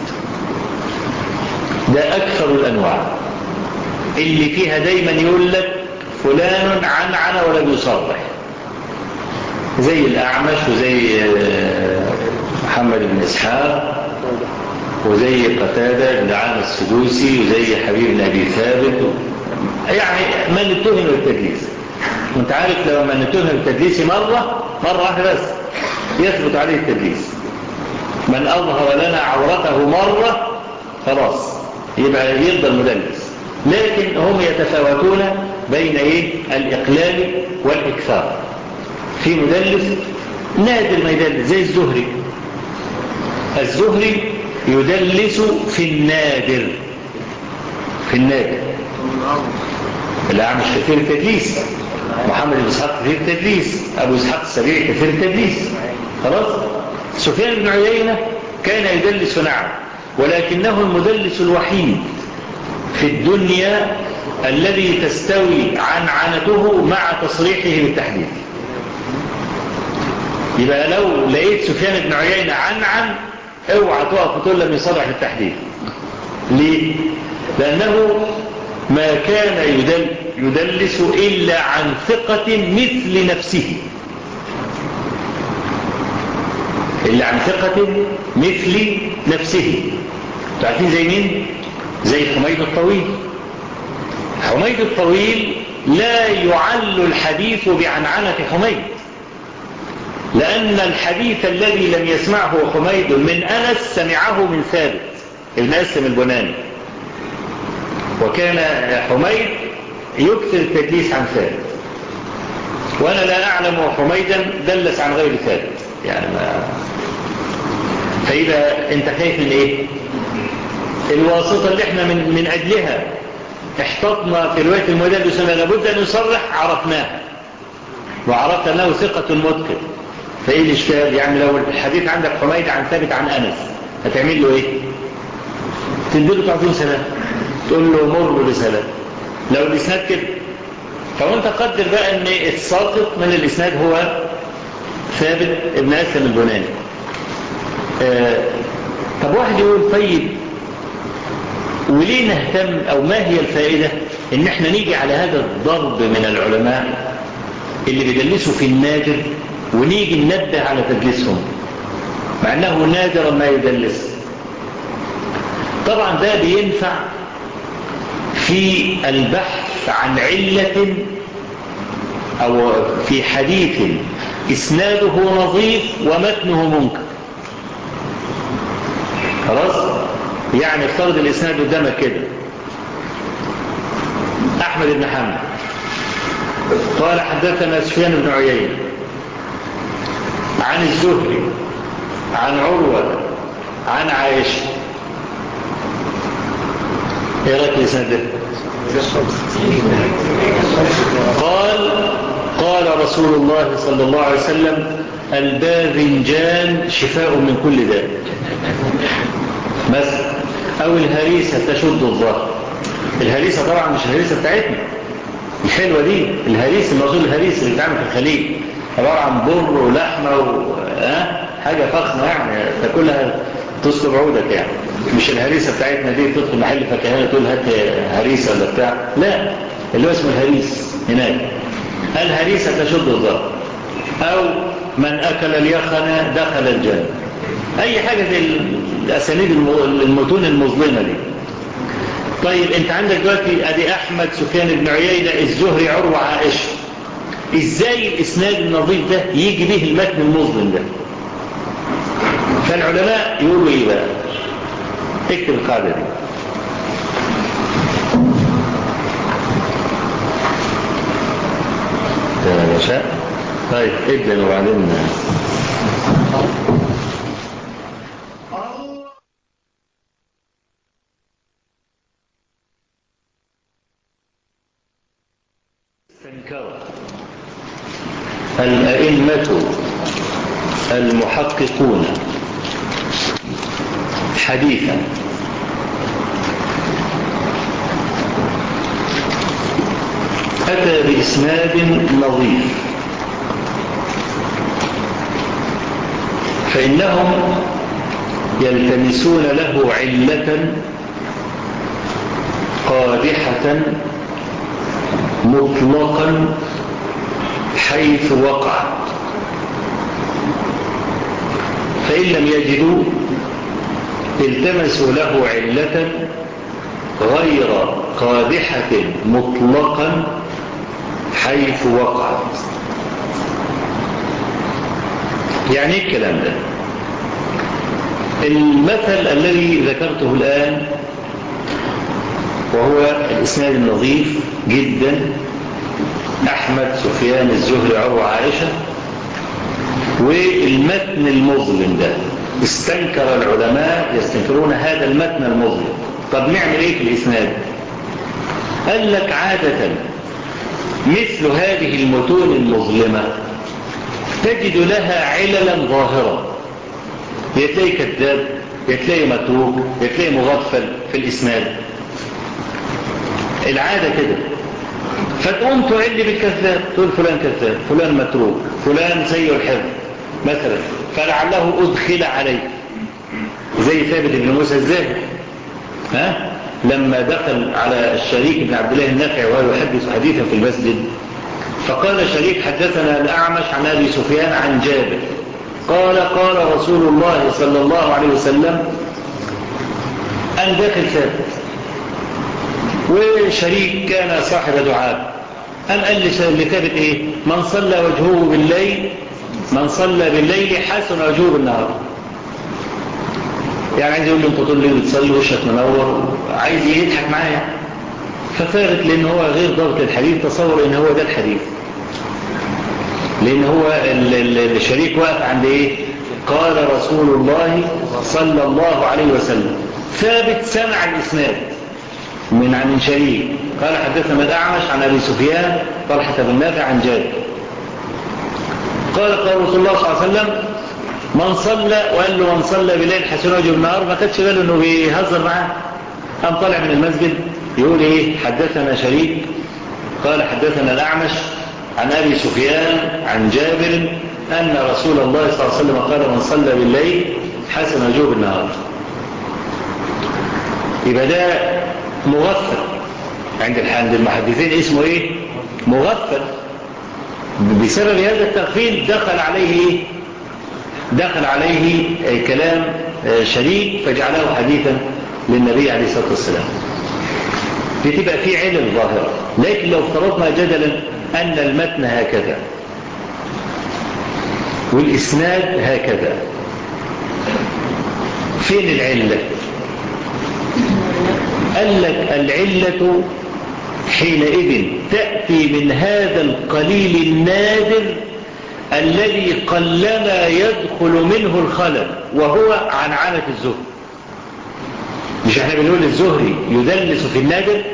S1: ده أكثر الأنواع اللي فيها دايما يقول لك فلان عن ولا بيصرح، زي الأعمش وزي محمد بن إسحاق وزي قتادة بن عامر السدوسي وزي حبيب بن أبي ثابت يعني من اتهم بالتدليس. وانت عارف لو من اتهم بالتدليس مرة واحدة بس يثبت عليه التدليس. من أظهر لنا عورته مرة خلاص يبقى يفضل مدلس. لكن هم يتفاوتون بين الإقلال والإكثار. في مدلس نادر ما يدلس زي الزهري. الزهري يدلس في النادر، في النادر. الأعمش كثير التدليس، محمد بن إسحاق كثير التدليس، أبو إسحاق السبيعي كثير التدليس. خلاص. سفيان بن عيينة كان يدلس نعم، ولكنه المدلس الوحيد في الدنيا الذي تستوي عنعنته مع تصريحه بالتحديث. يبقى لو لقيت سفيان بن عيينة عنعن اوعى تقف وتقول لم يصرح بالتحديث. ليه؟ لأنه ما كان يدلس إلا عن ثقة مثل نفسه، إلا عن ثقة مثل نفسه. تعرفين زي مين؟ زي حميد الطويل. حميد الطويل لا يعل الحديث بعنعنة حميد، لأن الحديث الذي لم يسمعه حميد من أنس سمعه من ثابت ابن أسلم البناني، وكان حميد يكثر التدليس عن ثابت، وأنا لا أعلم حميدا دلس عن غير ثابت يعني فإذا أنت خايف من إيه؟ الواسطة اللي احنا من أجلها احتطنا في رواية المدلس أن لابد أن يصرح عرفناها، وعرفت أنه ثقة متقن. فإيه الإشكال؟ يعني لو الحديث عندك حميد عن ثابت عن أنس هتعمل له إيه؟ تديله تعطيه سلام، تقول له مر بسلام. لو الإسناد كده فوانت قدر بقى أن الساقط من الإسناد هو ثابت ابن أسلم البناني. طب واحد يقول طيب وليه نهتم أو ما هي الفائدة إن احنا نيجي على هذا الضرب من العلماء اللي بيدلسوا في النادر ونيجي ننبه على تدليسهم مع أنه نادرا ما يدلس؟ طبعا ده بينفع في البحث عن علة أو في حديث إسناده نظيف ومتنه منكر. خلاص؟ يعني افترض الإسناد قدامك كده: أحمد بن حنبل قال حدثنا سفيان بن عيينة عن الزهري عن عروة عن عائشة. ايه رأيك الإسناد ده؟ قال رسول الله صلى الله عليه وسلم: الباذنجان شفاء من كل داء. مثلا أو الهريسة تشد الظهر. الهريسة طبعا مش الهريسة بتاعتنا الحلوة دي، الهريسة الموضوع الهريسة اللي بتعمل في الخليج عبارة عن بر ولحمة حاجة فخمة يعني تاكلها تصلب عودك يعني. مش الهريسة بتاعتنا دي تدخل محل فكهانة تقول هات هريسة ولا بتاع، لا، اللي هو اسمه الهريس هناك. الهريسة تشد الظهر، أو من أكل اليخنة دخل الجنة. أي حاجة زي الأسانيد المتون المظلمة دي. طيب أنت عندك دلوقتي أدي أحمد سفيان بن عيينة الزهري عروة عائشة، إزاي الإسناد النظيف ده يجي به المتن المظلم ده؟ فالعلماء يقولوا إيه بقى؟ اكتب القاعدة دي: يا شاء. طيب ابدأ وبعدين استنكر الأئمة المحققون حديثا أتى بإسناد نظيف فإنهم يلتمسون له علة قادحة مطلقا حيث وقع، فإن لم يجدوا التمسوا له علة غير قادحة مطلقا حيث وقع. يعني ايه الكلام ده؟ المثل الذي ذكرته الآن وهو الإسناد النظيف جدا، أحمد، سفيان، الزهري، عروة، عائشة، والمتن المظلم ده استنكر العلماء يستنكرون هذا المتن المظلم. طب نعمل ايه في الإسناد؟ قال لك عادة مثل هذه المتون المظلمة تجد لها عللا ظاهرة، يتلاقي كذاب، يتلاقي متروك، يتلاقي مغفل في الإسناد، العادة كده. فتقوم تعل بالكذاب، تقول فلان كذاب، فلان متروك، فلان سيء الحفظ مثلا، فلعله أدخل عليه، زي ثابت بن موسى الزاهد لما دخل على الشريك بن عبد الله النافع وهو يحدث حديثا في المسجد، فقال شريك حدثنا الأعمش عن أبي سفيان عن جابر قال قال رسول الله صلى الله عليه وسلم، أن داخل ثابت، وشريك كان صاحب دعاء، أن قال لثابت إيه؟ من صلى وجهه بالليل، من صلى بالليل حسن وجهه بالنهار. يعني عايز يقول له انت طول الليل بتصلي وشك منور، عايز يضحك معايا. فثابت لأن هو غير ضابط الحديث تصور ان هو ده الحديث، لأن هو الشريك واقف عند ايه؟ قال رسول الله صلى الله عليه وسلم. ثابت سمع الإسناد من شريك قال حدثنا الأعمش عن أبي سفيان طلحة بن نافع عن جابر قال رسول الله صلى الله عليه وسلم من صلى، وقال له من صلى بالليل حسن وجهه بالنهار، ما خدش باله انه بيهزر معاه. قام طالع من المسجد يقول ايه؟ حدثنا شريك قال حدثنا الأعمش عن أبي سفيان عن جابر أن رسول الله صلى الله عليه وسلم قال من صلى بالليل حسن وجهه بالنهار. يبقى ده مغفل عند المحدثين، اسمه ايه؟ مغفل. بسبب هذا التغفيل دخل عليه كلام شريك فجعله حديثا للنبي عليه الصلاة والسلام. بتبقى فيه علل ظاهرة. لكن لو افترضنا جدلا أن المتن هكذا والإسناد هكذا، فين العلة؟ قال لك العلة حينئذ تأتي من هذا القليل النادر الذي قلما يدخل منه الخلل، وهو عنعنة الزهري. مش احنا بنقول الزهري يدلس في النادر؟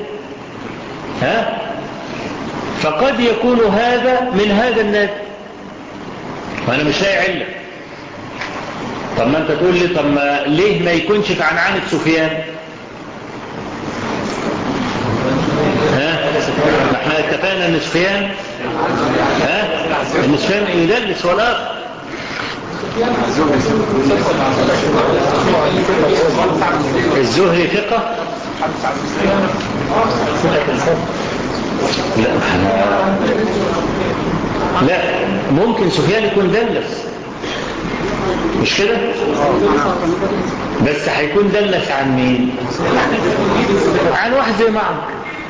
S1: فقد يكون هذا من هذا النادر وانا مش لاقي علة. طب ما انت تقول لي طب ما ليه ما يكونش في عنعنة سفيان؟ ما احنا اتفقنا ان سفيان ان سفيان يدلس ولا الزهري ثقة؟ لا ممكن سفيان يكون دلس، مش كده؟ بس هيكون دلس عن مين؟ عن واحد زي معمر،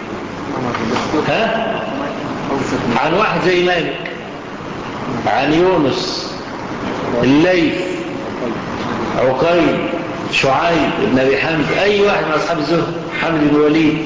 S1: عن واحد زي مالك، عن يونس، الليث، عقيل، شعيب بن أبي حمد، أي واحد من أصحاب الزهد، حمد بن الوليد.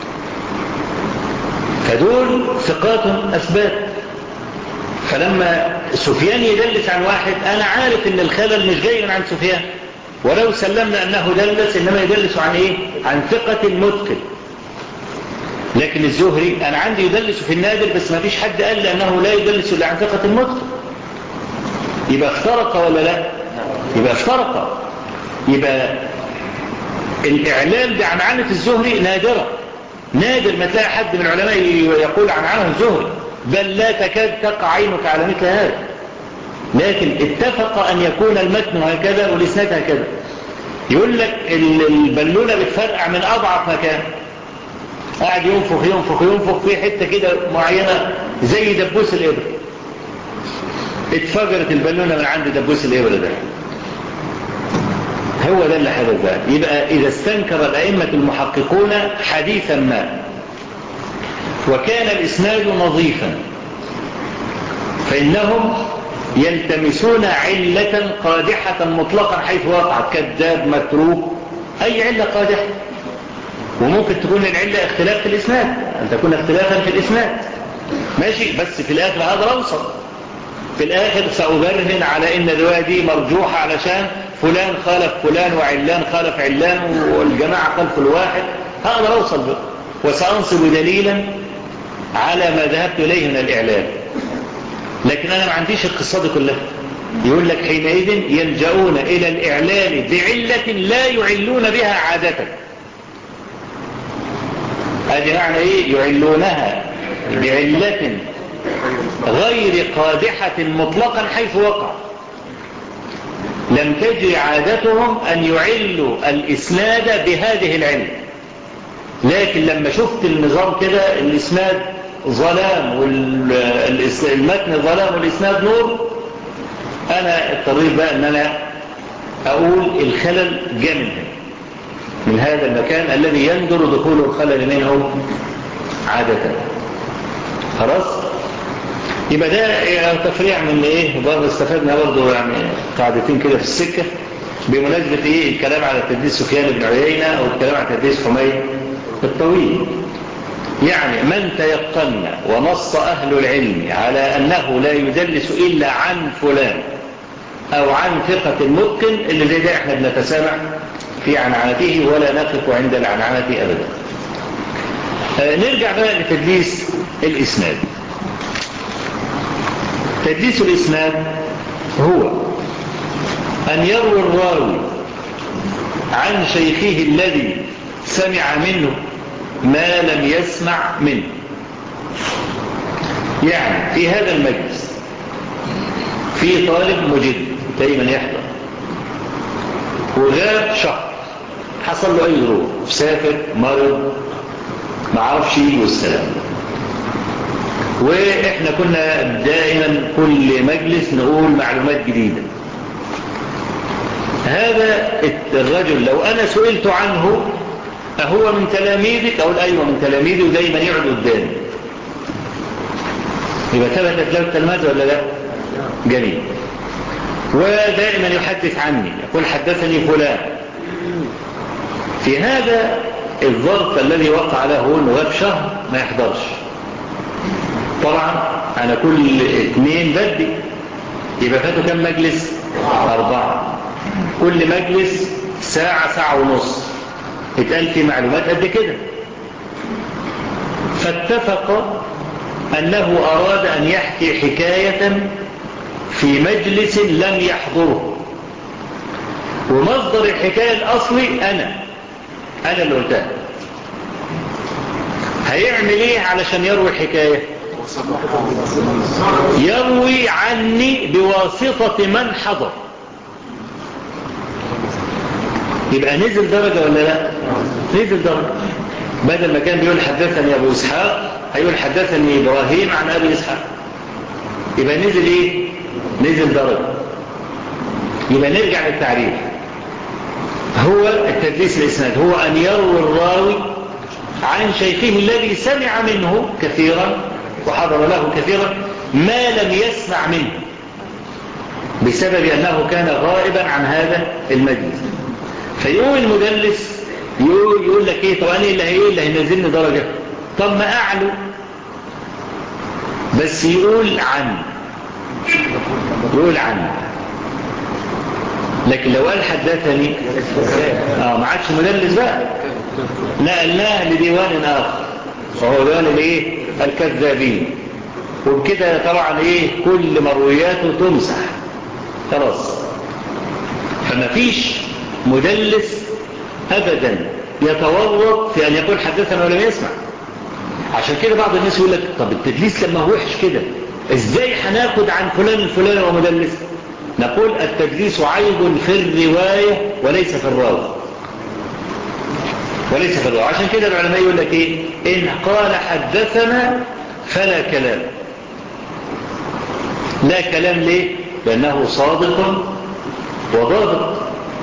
S1: فدول ثقات أثبات. فلما سفيان يدلس عن واحد أنا عارف إن الخلل مش جاي عن سفيان، ولو سلمنا أنه دلس إنما يدلس عن إيه؟ عن ثقة متقن. لكن الزهري أنا عندي يدلس في النادر، بس ما فيش حد قال لأنه لا يدلس إلا عن ثقة متقن. يبقى افترق ولا لا؟ يبقى افترق. يبقى الإعلال بعنعنة الزهري نادرة، نادر ما تلاقي حد من العلماء يقول عنعنه الزهري، بل لا تكاد تقع عينك على مثل هذا. لكن اتفق أن يكون المتن هكذا والإسناد هكذا. يقول لك البالونة بتفرقع من أضعف مكان، قاعد ينفخ في حتة كده معينة زي دبوس الإبرة، اتفجرت البالونة من عند دبوس الإبرة ده. هو ده اللي حدث ده. يبقى إذا استنكر الأئمة المحققون حديثا ما وكان الإسناد نظيفا، فإنهم يلتمسون علة قادحة مطلقا حيث وقعت، كذاب، متروك، أي علة قادحة. وممكن تكون العلة اختلاف في الإسناد، أن تكون اختلافا في الإسناد، ماشي، بس في الآخر هذا أوصل، في الآخر سأبرهن على إن الرواية دي مرجوحة علشان فلان خالف فلان وعلان خالف علان والجماعة خلف الواحد، هذا أوصل به، وسأنصب دليلا على ما ذهبت إليه من الإعلان. لكن أنا ما عنديش القصة دي كلها. يقول لك حينئذ يلجؤون إلى الإعلان بعلة لا يعلون بها عادة. هذه معنى إيه؟ يعلونها بعلة غير قادحة مطلقا حيث وقع. لم تجري عادتهم أن يعلوا الإسناد بهذه العلة، لكن لما شفت النظام كده، الإسناد ظلام والمتن ظلام والإسناد نور، أنا اضطريت بقى أن أنا أقول الخلل جاء من هذا المكان الذي يندر دخول الخلل منه عادة. خلاص؟ يبقى ده تفريع من ايه؟ برضه استفدنا برضه يعني قاعدتين كده في السكة بمناسبة ايه؟ الكلام على تدليس سفيان بن عيينة او الكلام على تدليس حميد الطويل. يعني من تيقن ونص أهل العلم على أنه لا يدلس إلا عن فلان أو عن ثقة متقن، اللي زي ده احنا بنتسامع في عنعنته ولا نقف عند العنعنة أبدا. نرجع بقى لتدليس الإسناد. تدليس الإسناد هو أن يروي الراوي عن شيخه الذي سمع منه ما لم يسمع منه. يعني في هذا المجلس في طالب مجد دايما يحضر وغاب شهر، حصل له أي ظروف، سافر، مرض، ما عرفش يجي والسلام، وإحنا كنا دائما كل مجلس نقول معلومات جديدة. هذا الرجل لو أنا سئلت عنه أهو من تلاميذك؟ أقول أيوة من تلاميذي، ودايما يقعد قدامي. يبقى ثبتت له التلمذة ولا لا؟ جميل. ودائما يحدث عني، يقول حدثني فلان. في هذا الظرف الذي وقع له انه غاب شهر ما يحضرش، طبعا أنا كل 2 بدي، يبقى فاتوا كم مجلس؟ 4. كل مجلس ساعة، ساعة ونص، اتقال في معلومات قد كده. فاتفق أنه أراد أن يحكي حكاية في مجلس لم يحضره، ومصدر الحكاية الأصلي أنا اللي قلتها. هيعمل إيه علشان يروي الحكاية؟ يروي عني بواسطة من حضر. يبقى نزل درجة ولا لا؟ نزل درجة. بدل ما كان بيقول حدثني أبو إسحاق هيقول حدثني إبراهيم عن أبي إسحاق، يبقى نزل إيه؟ نزل درجة. يبقى نرجع للتعريف. هو التدليس الإسناد هو أن يروي الراوي عن شيخه الذي سمع منه كثيرا وحضر له كثيرا ما لم يسمع منه، بسبب أنه كان غائبا عن هذا المجلس. فيقول المدلس يقول لك ايه؟ طب انا اللي هينزلني درجة؟ طب ما اعلو، بس يقول عن لكن لو قال حدثني ما عادش مدلس بقى، نقلناه لديوان اخر وهو ديوان الايه؟ الكذابين. وبكده طبعا ايه؟ كل مروياته تمسح خلاص. فما فيش مدلس ابدا يتورط في ان يقول حدثنا ولم يسمع. عشان كده بعض الناس يقول لك طب التدليس لما هو وحش كده ازاي هناخد عن فلان الفلاني ومدلس؟ نقول التدليس عيب في الرواية وليس في الراوي، عشان كده العلماء يقول لك ايه؟ ان قال حدثنا فلا كلام. لا كلام ليه؟ لانه صادق وضابط.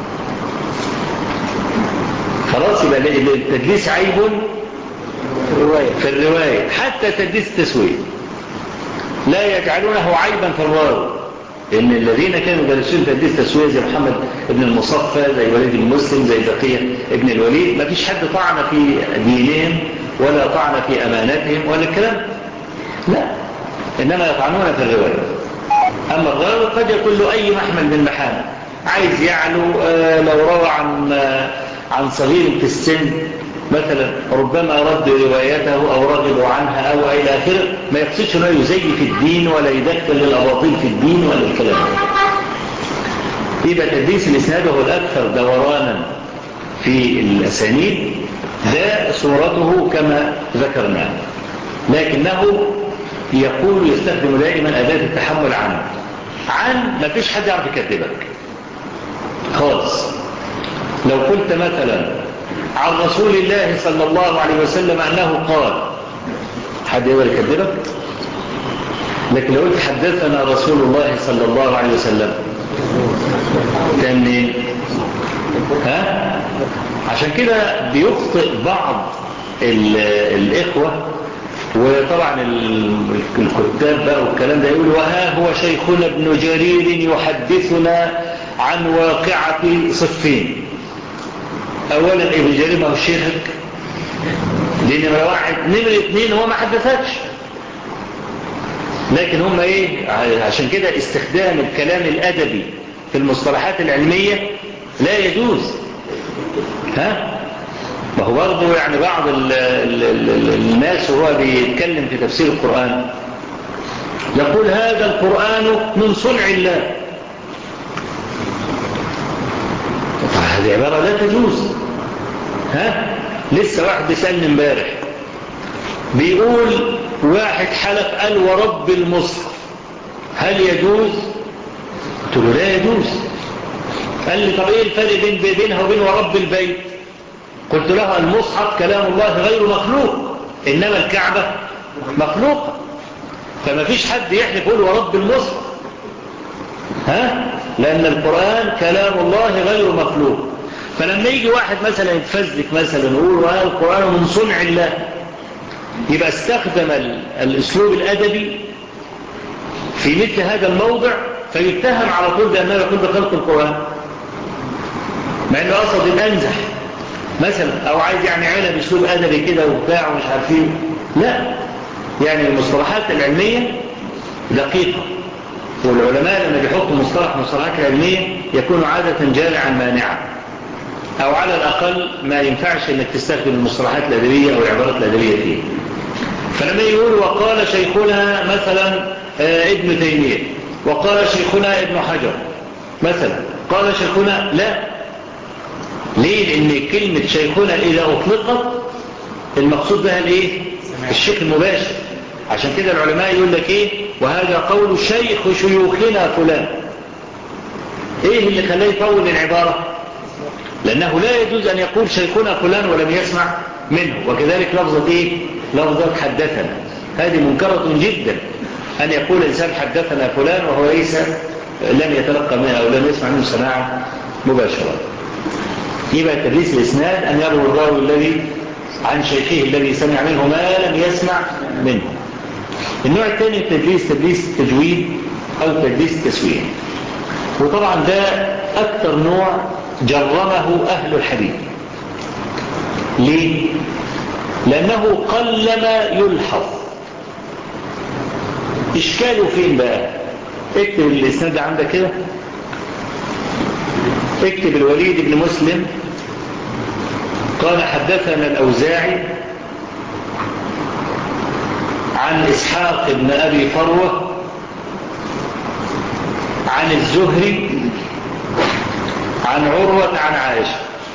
S1: خلاص. يبقى التدليس عيب في الرواية، حتى تدليس التسوية لا يجعلونه عيبا في الراوي، لأن الذين كانوا دارسين تدريس تسوية زي محمد بن المصفى، زي وليد المسلم، زي بقية ابن الوليد، ما فيش حد طعن في دينهم ولا طعن في أمانتهم ولا الكلام، لا، إنما يطعنون في الرواية. أما الراوي قد يكون له أي محمل من محامل، عايز يعلو، لو روى عن صغير في السن مثلا ربما رد روايته أو رغبوا عنها أو إلى آخره، ما يقصدش أنه يزيف الدين ولا يدخل الأباطيل في الدين ولا الكلام. يبقى تدليس الإسناد هو الأكثر دورانا في الأسانيد، ده صورته كما ذكرنا، لكنه يقول يستخدم دائما أداة التحمل عن ما فيش حد يعرف يكذبك خالص. لو قلت مثلا عن رسول الله صلى الله عليه وسلم أنه قال، حد يقدر يكذبك؟ لكن لو قلت حدثنا رسول الله صلى الله عليه وسلم كان منين؟ عشان كده بيخطئ بعض الإخوة، وطبعا الكتاب بقى والكلام ده، يقول وها هو شيخنا ابن جرير يحدثنا عن واقعة صفين. اولا ابن جرير ما هو شيخك، دي نمرة واحد. نمرة اتنين هو ما حدثكش، لكن هم ايه؟ عشان كده استخدام الكلام الادبي في المصطلحات العلمية لا يجوز. ما هو برضه يعني بعض الناس وهو بيتكلم في تفسير القرآن يقول هذا القرآن من صنع الله. هذه عبارة لا تجوز. لسه واحد بيسألني امبارح بيقول واحد حلف قال ورب المصحف هل يجوز؟ قلت له لا يجوز. قال لي طب ايه الفرق بينها وبين ورب البيت؟ قلت له المصحف كلام الله غير مخلوق، انما الكعبة مخلوقة، فما فيش حد يحلف يقول ورب المصحف، لأن القرآن كلام الله غير مخلوق. فلما يجي واحد مثلا يتفزك مثلا يقول القرآن من صنع الله، يبقى استخدم الأسلوب الأدبي في مثل هذا الموضع، فيتهم على طول بأنه يكون بخلق القرآن، مع أنه قصد الأنزح مثلا، أو عايز يعني عينه بأسلوب أدبي كده وبتاع ومش عارفين. لا، يعني المصطلحات العلمية دقيقة، والعلماء لما بيحطوا مصطلحات العلمية يكونوا عادة جارعا مانعا، أو على الأقل ما ينفعش أنك تستخدم المصطلحات الأدبية أو العبارات الأدبية فيه. فلما يقول وقال شيخنا مثلا ابن تيمية، وقال شيخنا ابن حجر مثلا، قال شيخنا، لا. ليه؟ لأن كلمة شيخنا إذا أطلقت المقصود بها الإيه؟ الشيخ المباشر. عشان كده العلماء يقول لك إيه؟ وهذا قول شيخ شيوخنا فلان. إيه اللي خلاه يطول العبارة؟ لأنه لا يجوز أن يقول شيخنا فلان ولم يسمع منه. وكذلك لفظة إيه؟ لفظة حدثنا، هذه منكرة جدا، أن يقول الإنسان حدثنا فلان وهو ليس لم يتلقى منه أو لم يسمع منه سماعا مباشرة. يبقى تدليس الإسناد أن يروي الراوي الذي عن شيخه الذي سمع منه ما لم يسمع منه. النوع الثاني التدليس، تدليس التجويد أو تدليس التسوية، وطبعا ده أكثر نوع جرمه أهل الحديث. ليه؟ لأنه قلما يلحظ. إشكاله فين بقى؟ اكتب الإسناد عندك كده، اكتب الوليد بن مسلم قال حدثنا الأوزاعي عن إسحاق بن أبي فروة عن الزهري عن عروة عن عائشة.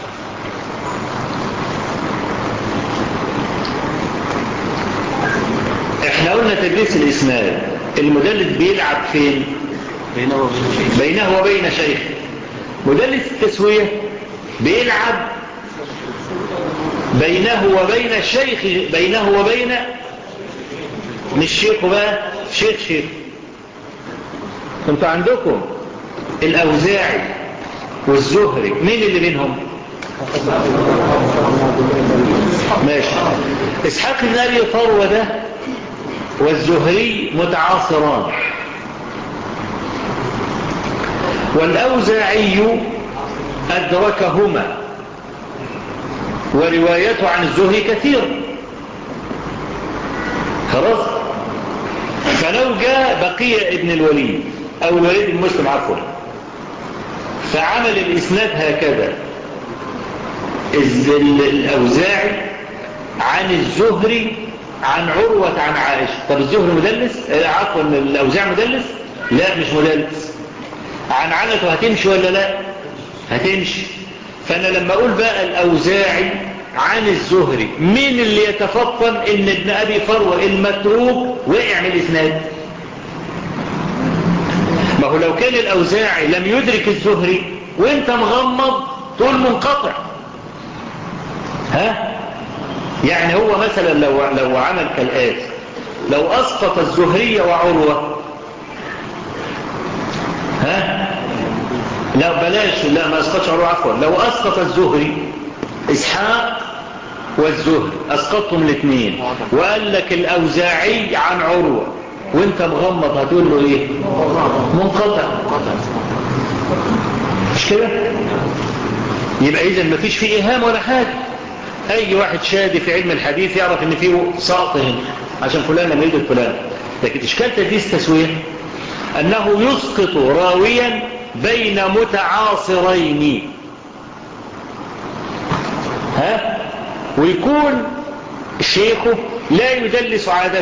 S1: احنا قلنا تدليس الإسناد المدلس بيلعب فين؟ بينه وبين شيخ. مدلس التسوية بيلعب بينه وبين الشيخ، بينه وبين مش شيخ بقى، شيخ. انتوا عندكم الأوزاعي والزهري، مين اللي بينهم؟ ماشي. إسحاق بن أبي فروة ده والزهري متعاصران، والأوزاعي أدركهما، وروايته عن الزهري كثيرة. خلاص. فلو جاء بقية ابن الوليد أو الوليد بن مسلم عفوا فعمل الإسناد هكذا: الأوزاعي عن الزهري عن عروة عن عائشة. طب الزهري مدلس؟ عفوا الأوزاعي مدلس؟ لا مش مدلس. عن عنته هتمشي ولا لا؟ هتمشي. فأنا لما أقول بقى الأوزاعي عن الزهري، مين اللي يتفطن إن ابن أبي فروة المتروك وقع من الإسناد؟ ما هو لو كان الأوزاعي لم يدرك الزهري وانت مغمض تقول منقطع. ها؟ يعني هو مثلا لو عمل كالآتي: لو أسقط الزهري وعروة، ها؟ لا بلاش، لا ما أسقطش عروة عفوا، لو أسقط الزهري إسحاق والزهري أسقطهم الاثنين وقال لك الأوزاعي عن عروة وانت مغمض هتقول له ايه؟ منقطع. مش كده؟ يبقى إذن ما فيش فيه إيهام ولا حاجة. أي واحد شادي في علم الحديث يعرف إن فيه سقط هنا عشان فلان لم يدرك فلان. لكن إشكال تدليس تسوية أنه يسقط راويا بين متعاصرين، ها؟ ويكون شيخه لا يدلس عادة،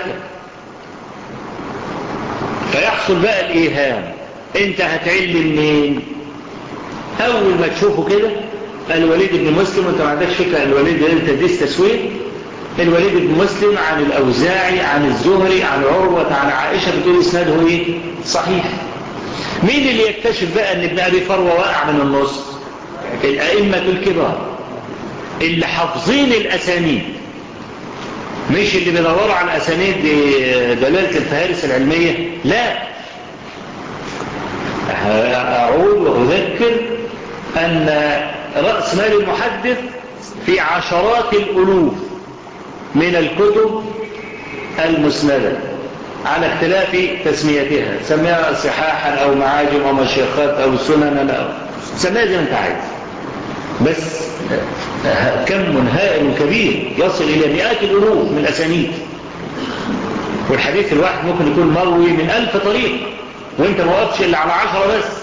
S1: فيحصل بقى الإيهام. أنت هتعلم منين؟ أول ما تشوفه كده الوليد بن مسلم، وانت ما عندكش فكرة الوليد بن تدليس تسوية، الوليد بن مسلم عن الأوزاعي عن الزهري عن عروة عن عائشة، بتقول إسناده ايه؟ صحيح. مين اللي يكتشف بقى ان ابن أبي فروة واقع من النص؟ الأئمة الكبار اللي حافظين الأسانيد، مش اللي بيدوروا على الأسانيد بدلالة الفهارس العلمية. لا، أعود وأذكر أن رأس مال المحدث في عشرات الألوف من الكتب المسندة على اختلاف تسميتها، سميها صحاحا أو معاجم أو مشيخات أو سنن أو سميها زي ما أنت عايز، بس كم هائل كبير يصل إلى مئات الألوف من الأسانيد، والحديث الواحد ممكن يكون مروي من 1000 طريق وانت ما وقفتش إلا على 10 بس.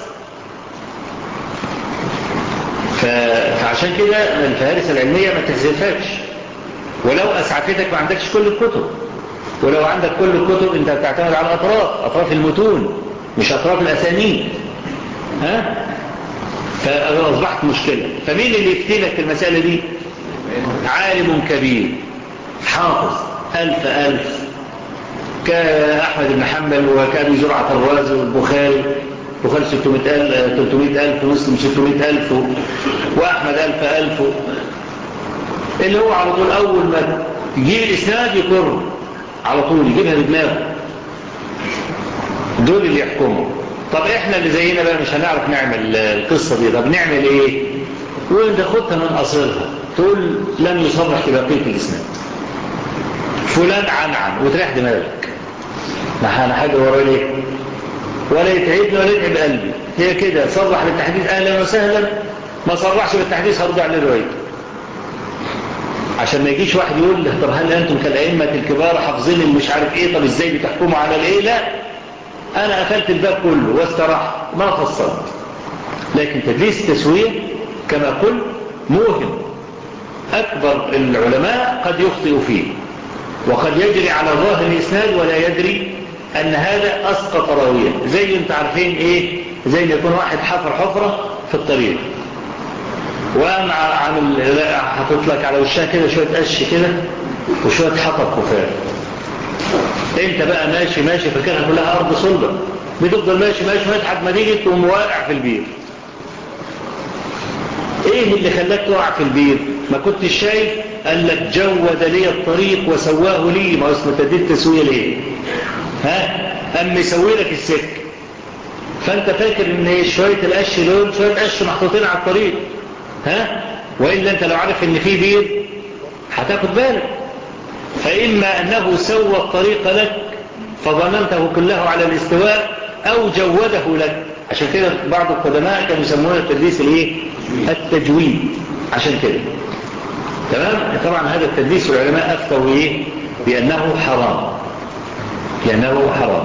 S1: فعشان كده الفهارس العلمية ما تحذفكش، ولو أسعفتك ما عندكش كل الكتب، ولو عندك كل الكتب انت بتعتمد على أطراف المتون مش أطراف الأسانيد، ها؟ فأصبحت مشكلة. فمين اللي يفتنك في المسألة دي؟ عالم كبير حافظ 1000 كأحمد بن حنبل وكأبي زرعة الرازي والبخاري، بخاري 300,000 مسلم 600,000 وأحمد 1000 اللي هو على طول أول ما يجيب الإسناد يقر على طول يجيبها بدماغه. دول اللي يحكموا. طب إحنا اللي زينا بقى مش هنعرف نعمل القصة دي. طب نعمل إيه؟ وانت خدها من أصلها، تقول لم يصرح في بقية الإسناد فلان عن وتريح دماغك، ما أنا حاجة ورا ليه ولا يتعبني ولا يتعب قلبي. هي كده، صرح بالتحديث أهلا وسهلا، ما صرحش بالتحديث هرجع للرواية، عشان ما يجيش واحد يقول له طب هل أنتم كالأئمة الكبار حافظين اللي مش عارف إيه، طب إزاي بتحكموا على الإيه؟ لا، أنا قفلت الباب كله واستراح ما فصلت. لكن تدليس التسوية كما قلت موهم، أكبر العلماء قد يخطئ فيه وقد يجري على ظاهر الإسناد ولا يدري أن هذا أسقط راوية. زي انت عارفين إيه؟ زي ما يكون واحد حفر حفرة في الطريق وقام حطت لك على وشها كده شوية قش كده وشوية حطب خفاف، انت بقى ماشي فاكرها كلها أرض صلبة، بتفضل ماشي لحد ما تيجي تقوم واقع في البير. ايه اللي خلاك تقع في البير؟ ما كنتش شايف؟ قال لك جود لي الطريق وسواه لي. ما اسمه تديت تسويه ليه؟ ها؟ أم يسوي لك السك، فانت فاكر ان شوية القش دول شوية قش محطوطين على الطريق، ها؟ وإلا انت لو عارف ان في بير هتاخد بالك. فإما أنه سوى الطريق لك فظننته كله على الاستواء، أو جوده لك عشان كده بعض القدماء كانوا يسمونه التدليس الايه؟ التجويد، عشان كده. تمام. طبعا هذا التدليس العلماء افتوا ايه؟ بانه حرام، لانه حرام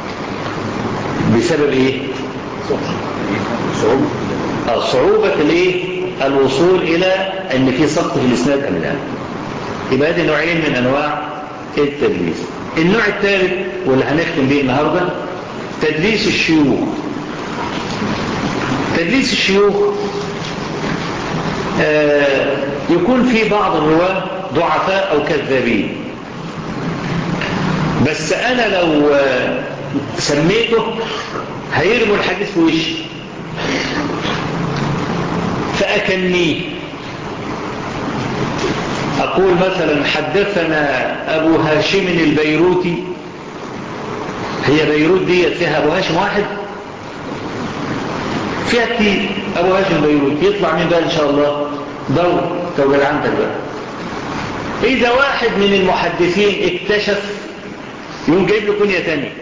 S1: بسبب ايه؟ صعوبة الايه؟ الوصول الى ان في سقط في الاسناد ام لا. يبقى هذه نوعين من انواع التدليس. النوع الثالث واللي هنختم به النهارده تدليس الشيوخ. تدليس الشيوخ يكون في بعض الرواه ضعفاء او كذابين، بس انا لو سميته هيرموا الحديث في وشي فاكنيه. أقول مثلا حدثنا أبو هاشم البيروتي. هي بيروت دي فيها أبو هاشم واحد؟ فيها كتير. أبو هاشم البيروتي يطلع من بقى إن شاء الله دور توجد عندك بقى. إذا واحد من المحدثين اكتشف يقوم جايب له كنية تانية.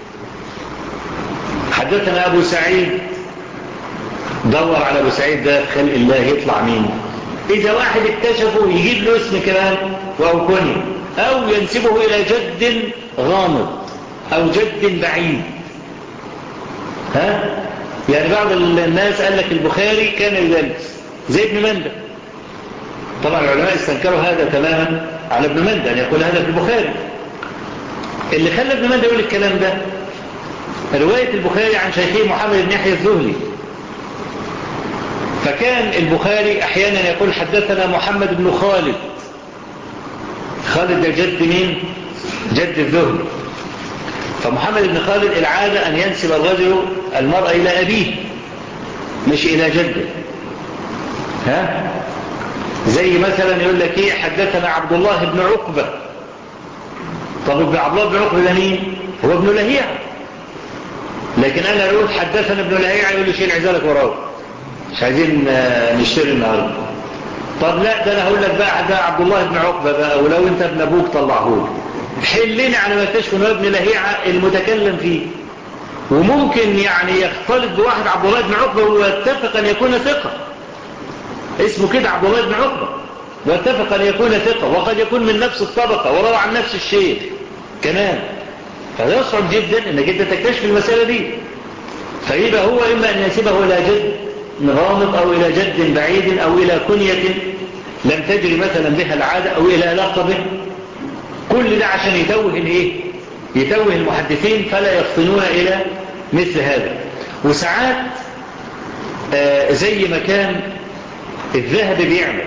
S1: حدثنا أبو سعيد، دور على أبو سعيد ده في خلق الله يطلع مين. إذا واحد اكتشفه يجيب له اسم كمان أو كنية، أو ينسبه إلى جد غامض أو جد بعيد. ها؟ يعني بعض الناس قال لك البخاري كان يدلس زي ابن مندى. طبعا العلماء استنكروا هذا تماما على ابن مندى أن يقول هذا في البخاري. اللي خلى ابن مندى يقول الكلام ده رواية البخاري عن شيخه محمد بن يحيى الزهري. فكان البخاري احيانا يقول حدثنا محمد بن خالد. خالد ده جد مين؟ جد الزهري. فمحمد بن خالد العادة ان ينسب الرجل المرأة الى ابيه مش الى جده. ها؟ زي مثلا يقول لك ايه حدثنا عبد الله بن عقبة. طب ابن عبد الله بن عقبة ده مين؟ هو ابن لهيعة. لكن انا اقول حدثنا ابن لهيعة يقول لي شيل عزالك وراه مش عايزين نشتري النهارده. طب لا ده انا هقول لك بقى ده عبد الله بن عقبة بقى، ولو انت ابن ابوك طلعهولي. حلني على ما تشفوا انه ابن لهيعة المتكلم فيه. وممكن يعني يختلط بواحد عبد الله بن عقبة ويتفق ان يكون ثقة. اسمه كده عبد الله بن عقبة ويتفق ان يكون ثقة، وقد يكون من نفس الطبقة وروى عن نفس الشيخ كمان. فده يصعب جدا انك انت تكتشف المسألة دي. فيبقى هو اما ان ينسبه الى جد غامض او الى جد بعيد او الى كنية لم تجري مثلا بها العادة او الى لقبه. كل ده عشان يتوه الايه؟ يتوه المحدثين فلا يفطنون الى مثل هذا. وساعات زي ما كان الذهب بيعمل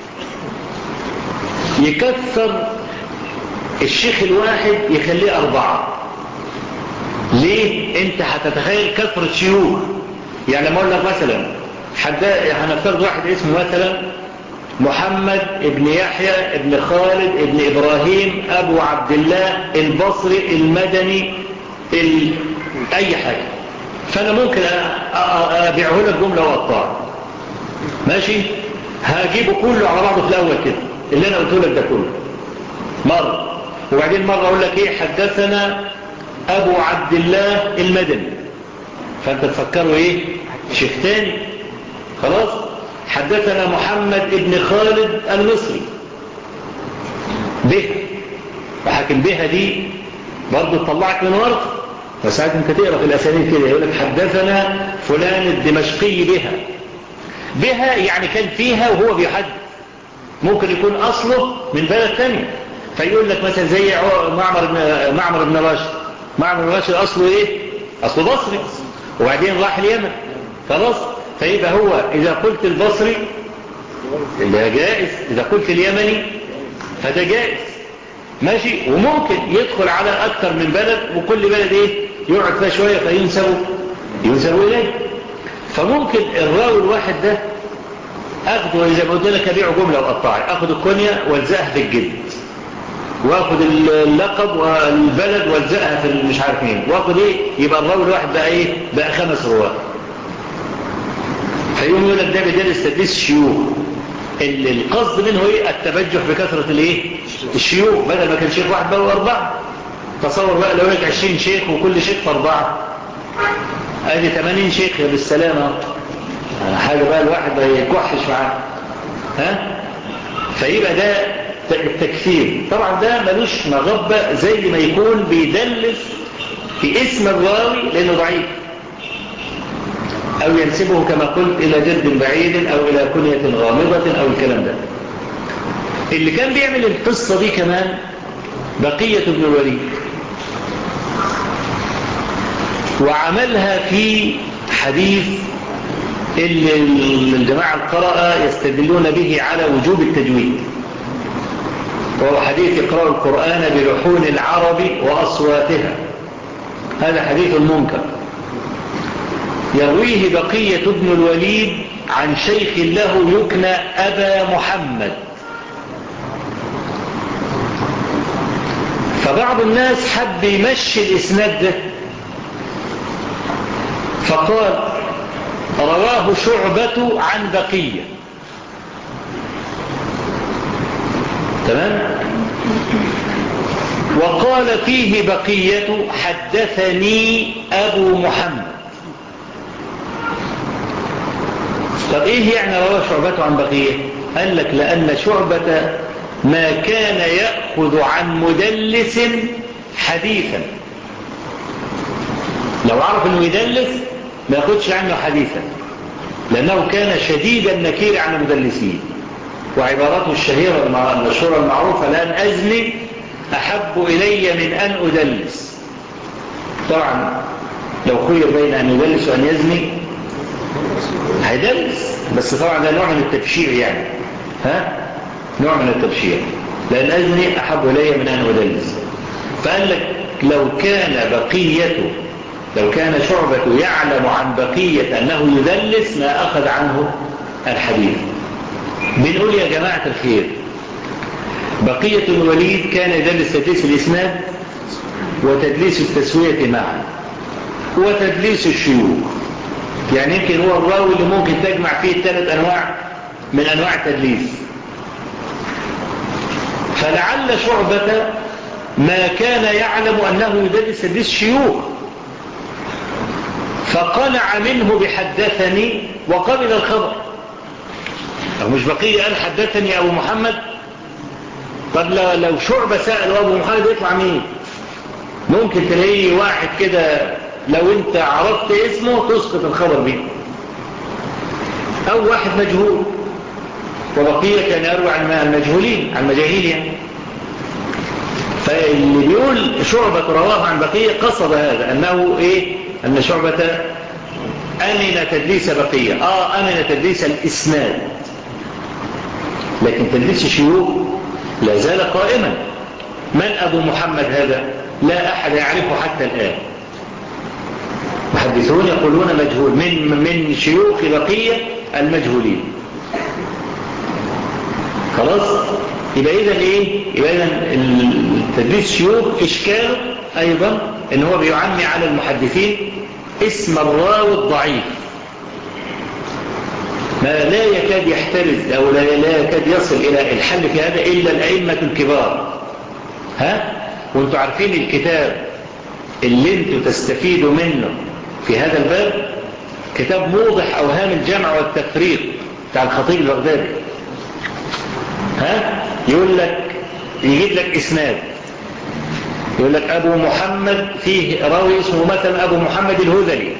S1: يكثر الشيخ الواحد يخليه 4. ليه؟ انت هتتخيل كثرة شيوخ. يعني لما اقول لك مثلا هنفترض واحد اسمه مثلا محمد ابن يحيى ابن خالد ابن ابراهيم ابو عبد الله البصري المدني اي حاجة. فانا ممكن ابيعه لك جملة وقطاع ماشي. هجيبه كله على بعضه في الاول كده اللي انا قلته لك ده كله مرة، وبعدين مرة اقول لك ايه حدثنا ابو عبد الله المدني، فانت تفكروا ايه شيخ تاني. خلاص. حدثنا محمد ابن خالد المصري به، وحاكم بها دي برضو تطلعك من ورطة. فساعات انت تقرأ في الاسانيد كده يقول لك حدثنا فلان الدمشقي بها يعني كان فيها وهو بيحدث. ممكن يكون اصله من بلد ثاني فيقول لك مثلا زي معمر بن راشد. معمر بن راشد اصله ايه؟ اصله بصري وبعدين راح اليمن. خلاص. فيبقى هو اذا قلت البصري ده جائز، اذا قلت اليمني فده جائز ماشي. وممكن يدخل على اكثر من بلد وكل بلد ايه يقعد فيها شوية فينسب اليه. فممكن الراوي الواحد ده اخده اذا قلت لك ابيعه جملة وقطاعي، اخد الكنية والزقها في الجلد، واخد اللقب والبلد والزقها في مش عارف مين، واخد ايه يبقى الراوي الواحد بقى ايه بقى 5 رواه. فيوم يقول لك ده بيدرس تدريس الشيوخ. القصد منه ايه التبجح بكثرة الايه الشيوخ، بدل ما كان شيخ واحد بقى 4. تصور بقى لو لك 20 شيخ وكل شيخ في 4 ادي 80 شيخ يا بالسلامة، حاجة بقى الواحد ما يكوحش معاه. فيبقى ده التكفير. طبعا ده ملوش مغبة زي ما يكون بيدلس في اسم الراوي لانه ضعيف، او ينسبه كما قلت الى جد بعيد او الى كنية غامضة او الكلام ده. اللي كان بيعمل القصة دي كمان بقية بن الوليد، وعملها في حديث اللي الجماعة القراءة يستدلون به على وجوب التجويد، وهو حديث اقرأوا القرآن بلحون العرب وأصواتها. هذا حديث منكر يرويه بقية بن الوليد عن شيخ له يكنى أبا محمد. فبعض الناس حب يمشي الإسناد ده، فقال رواه شعبة عن بقية. تمام. وقال فيه بقية حدثني أبو محمد. طب إيه يعني رواه شعبة عن بقية؟ قال لك لأن شعبة ما كان يأخذ عن مدلس حديثا، لو عرف أنه يدلس ما يأخذش عنه حديثا، لأنه كان شديد النكير عن المدلسين. وعبارته الشهيرة المشهورة المعروفة لأن أزني أحب إلي من أن أدلس. طبعا لو خير بين أن يدلس وأن يزني هيدلس، بس طبعا ده نوع من التبشير يعني، نوع من التبشير، لأن أزني أحب إلي من أن أدلس. فقال لك لو كان شعبة يعلم عن بقية أنه يدلس ما أخذ عنه الحديث. بنقول يا جماعة الخير، بقية الوليد كان يدلس تدليس الإسناد وتدليس التسوية معا وتدليس الشيوخ. يعني يمكن هو الراوي اللي ممكن تجمع فيه 3 أنواع من أنواع التدليس. فلعل شعبة ما كان يعلم أنه يدلس تدليس شيوخ، فقنع منه بحدثني وقبل الخبر. أو مش بقية قال حدثني أبو محمد؟ طب لو شعبة سأل أبو محمد يطلع مين؟ ممكن تلاقيه واحد كده لو انت عرفت اسمه تسقط الخبر به، أو واحد مجهول. وبقية كان يروي عن المجهولين، عن المجاهيل يعني. فاللي بيقول شعبة رواه عن بقية قصد هذا أنه أن شعبة أمن تدليس بقية، أمن تدليس الإسناد، لكن تدليس الشيوخ لا زال قائما. من أبو محمد هذا؟ لا أحد يعرفه حتى الآن. محدثون يقولون مجهول من شيوخ بقية المجهولين. خلاص. يبقى إذن يبقى إذن تدليس الشيوخ إشكاله أيضا إن هو بيعمي على المحدثين اسم الراوي الضعيف، ما لا يكاد يحترز أو لا يكاد يصل إلى الحل في هذا إلا الأئمة الكبار. وانتوا عارفين الكتاب اللي انتوا تستفيدوا منه في هذا الباب كتاب موضح أوهام الجمع والتفريق بتاع الخطيب البغدادي. يقول لك يجيب لك إسناد، يقول لك أبو محمد فيه راوي اسمه مثلا أبو محمد الهذلي،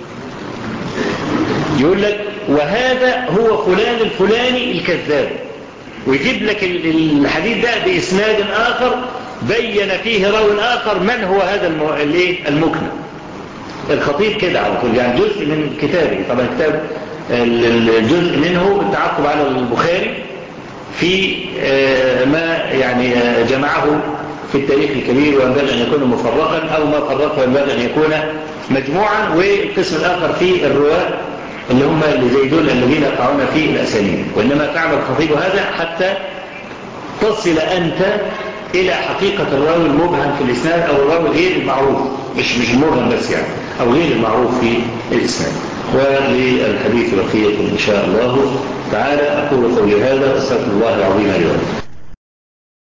S1: يقول لك وهذا هو فلان الفلاني الكذاب، ويجيب لك الحديث ده بإسناد آخر بين فيه راوي آخر من هو هذا المكنى. الخطيب كده على طول، يعني جزء من كتابه. طبعا كتاب الجزء منه التعقب على البخاري في ما يعني جمعه في التاريخ الكبير، وينبغي أن يكون مفرقا، أو ما فرقه ينبغي أن يكون مجموعا. والقسم الآخر في الرواة اللي هم اللي زي دول الذين يقعون في الأسانيد. وإنما تعمل الخطيب هذا حتى تصل أنت إلى حقيقة الراوي المبهم في الإسناد، أو الراوي غير المعروف، مش المبهم بس يعني، أو غير المعروف في الإسناد. وللحديث بقية إن شاء الله تعالى. أقول قولي هذا، أستغفر الله العظيم لي ولكم.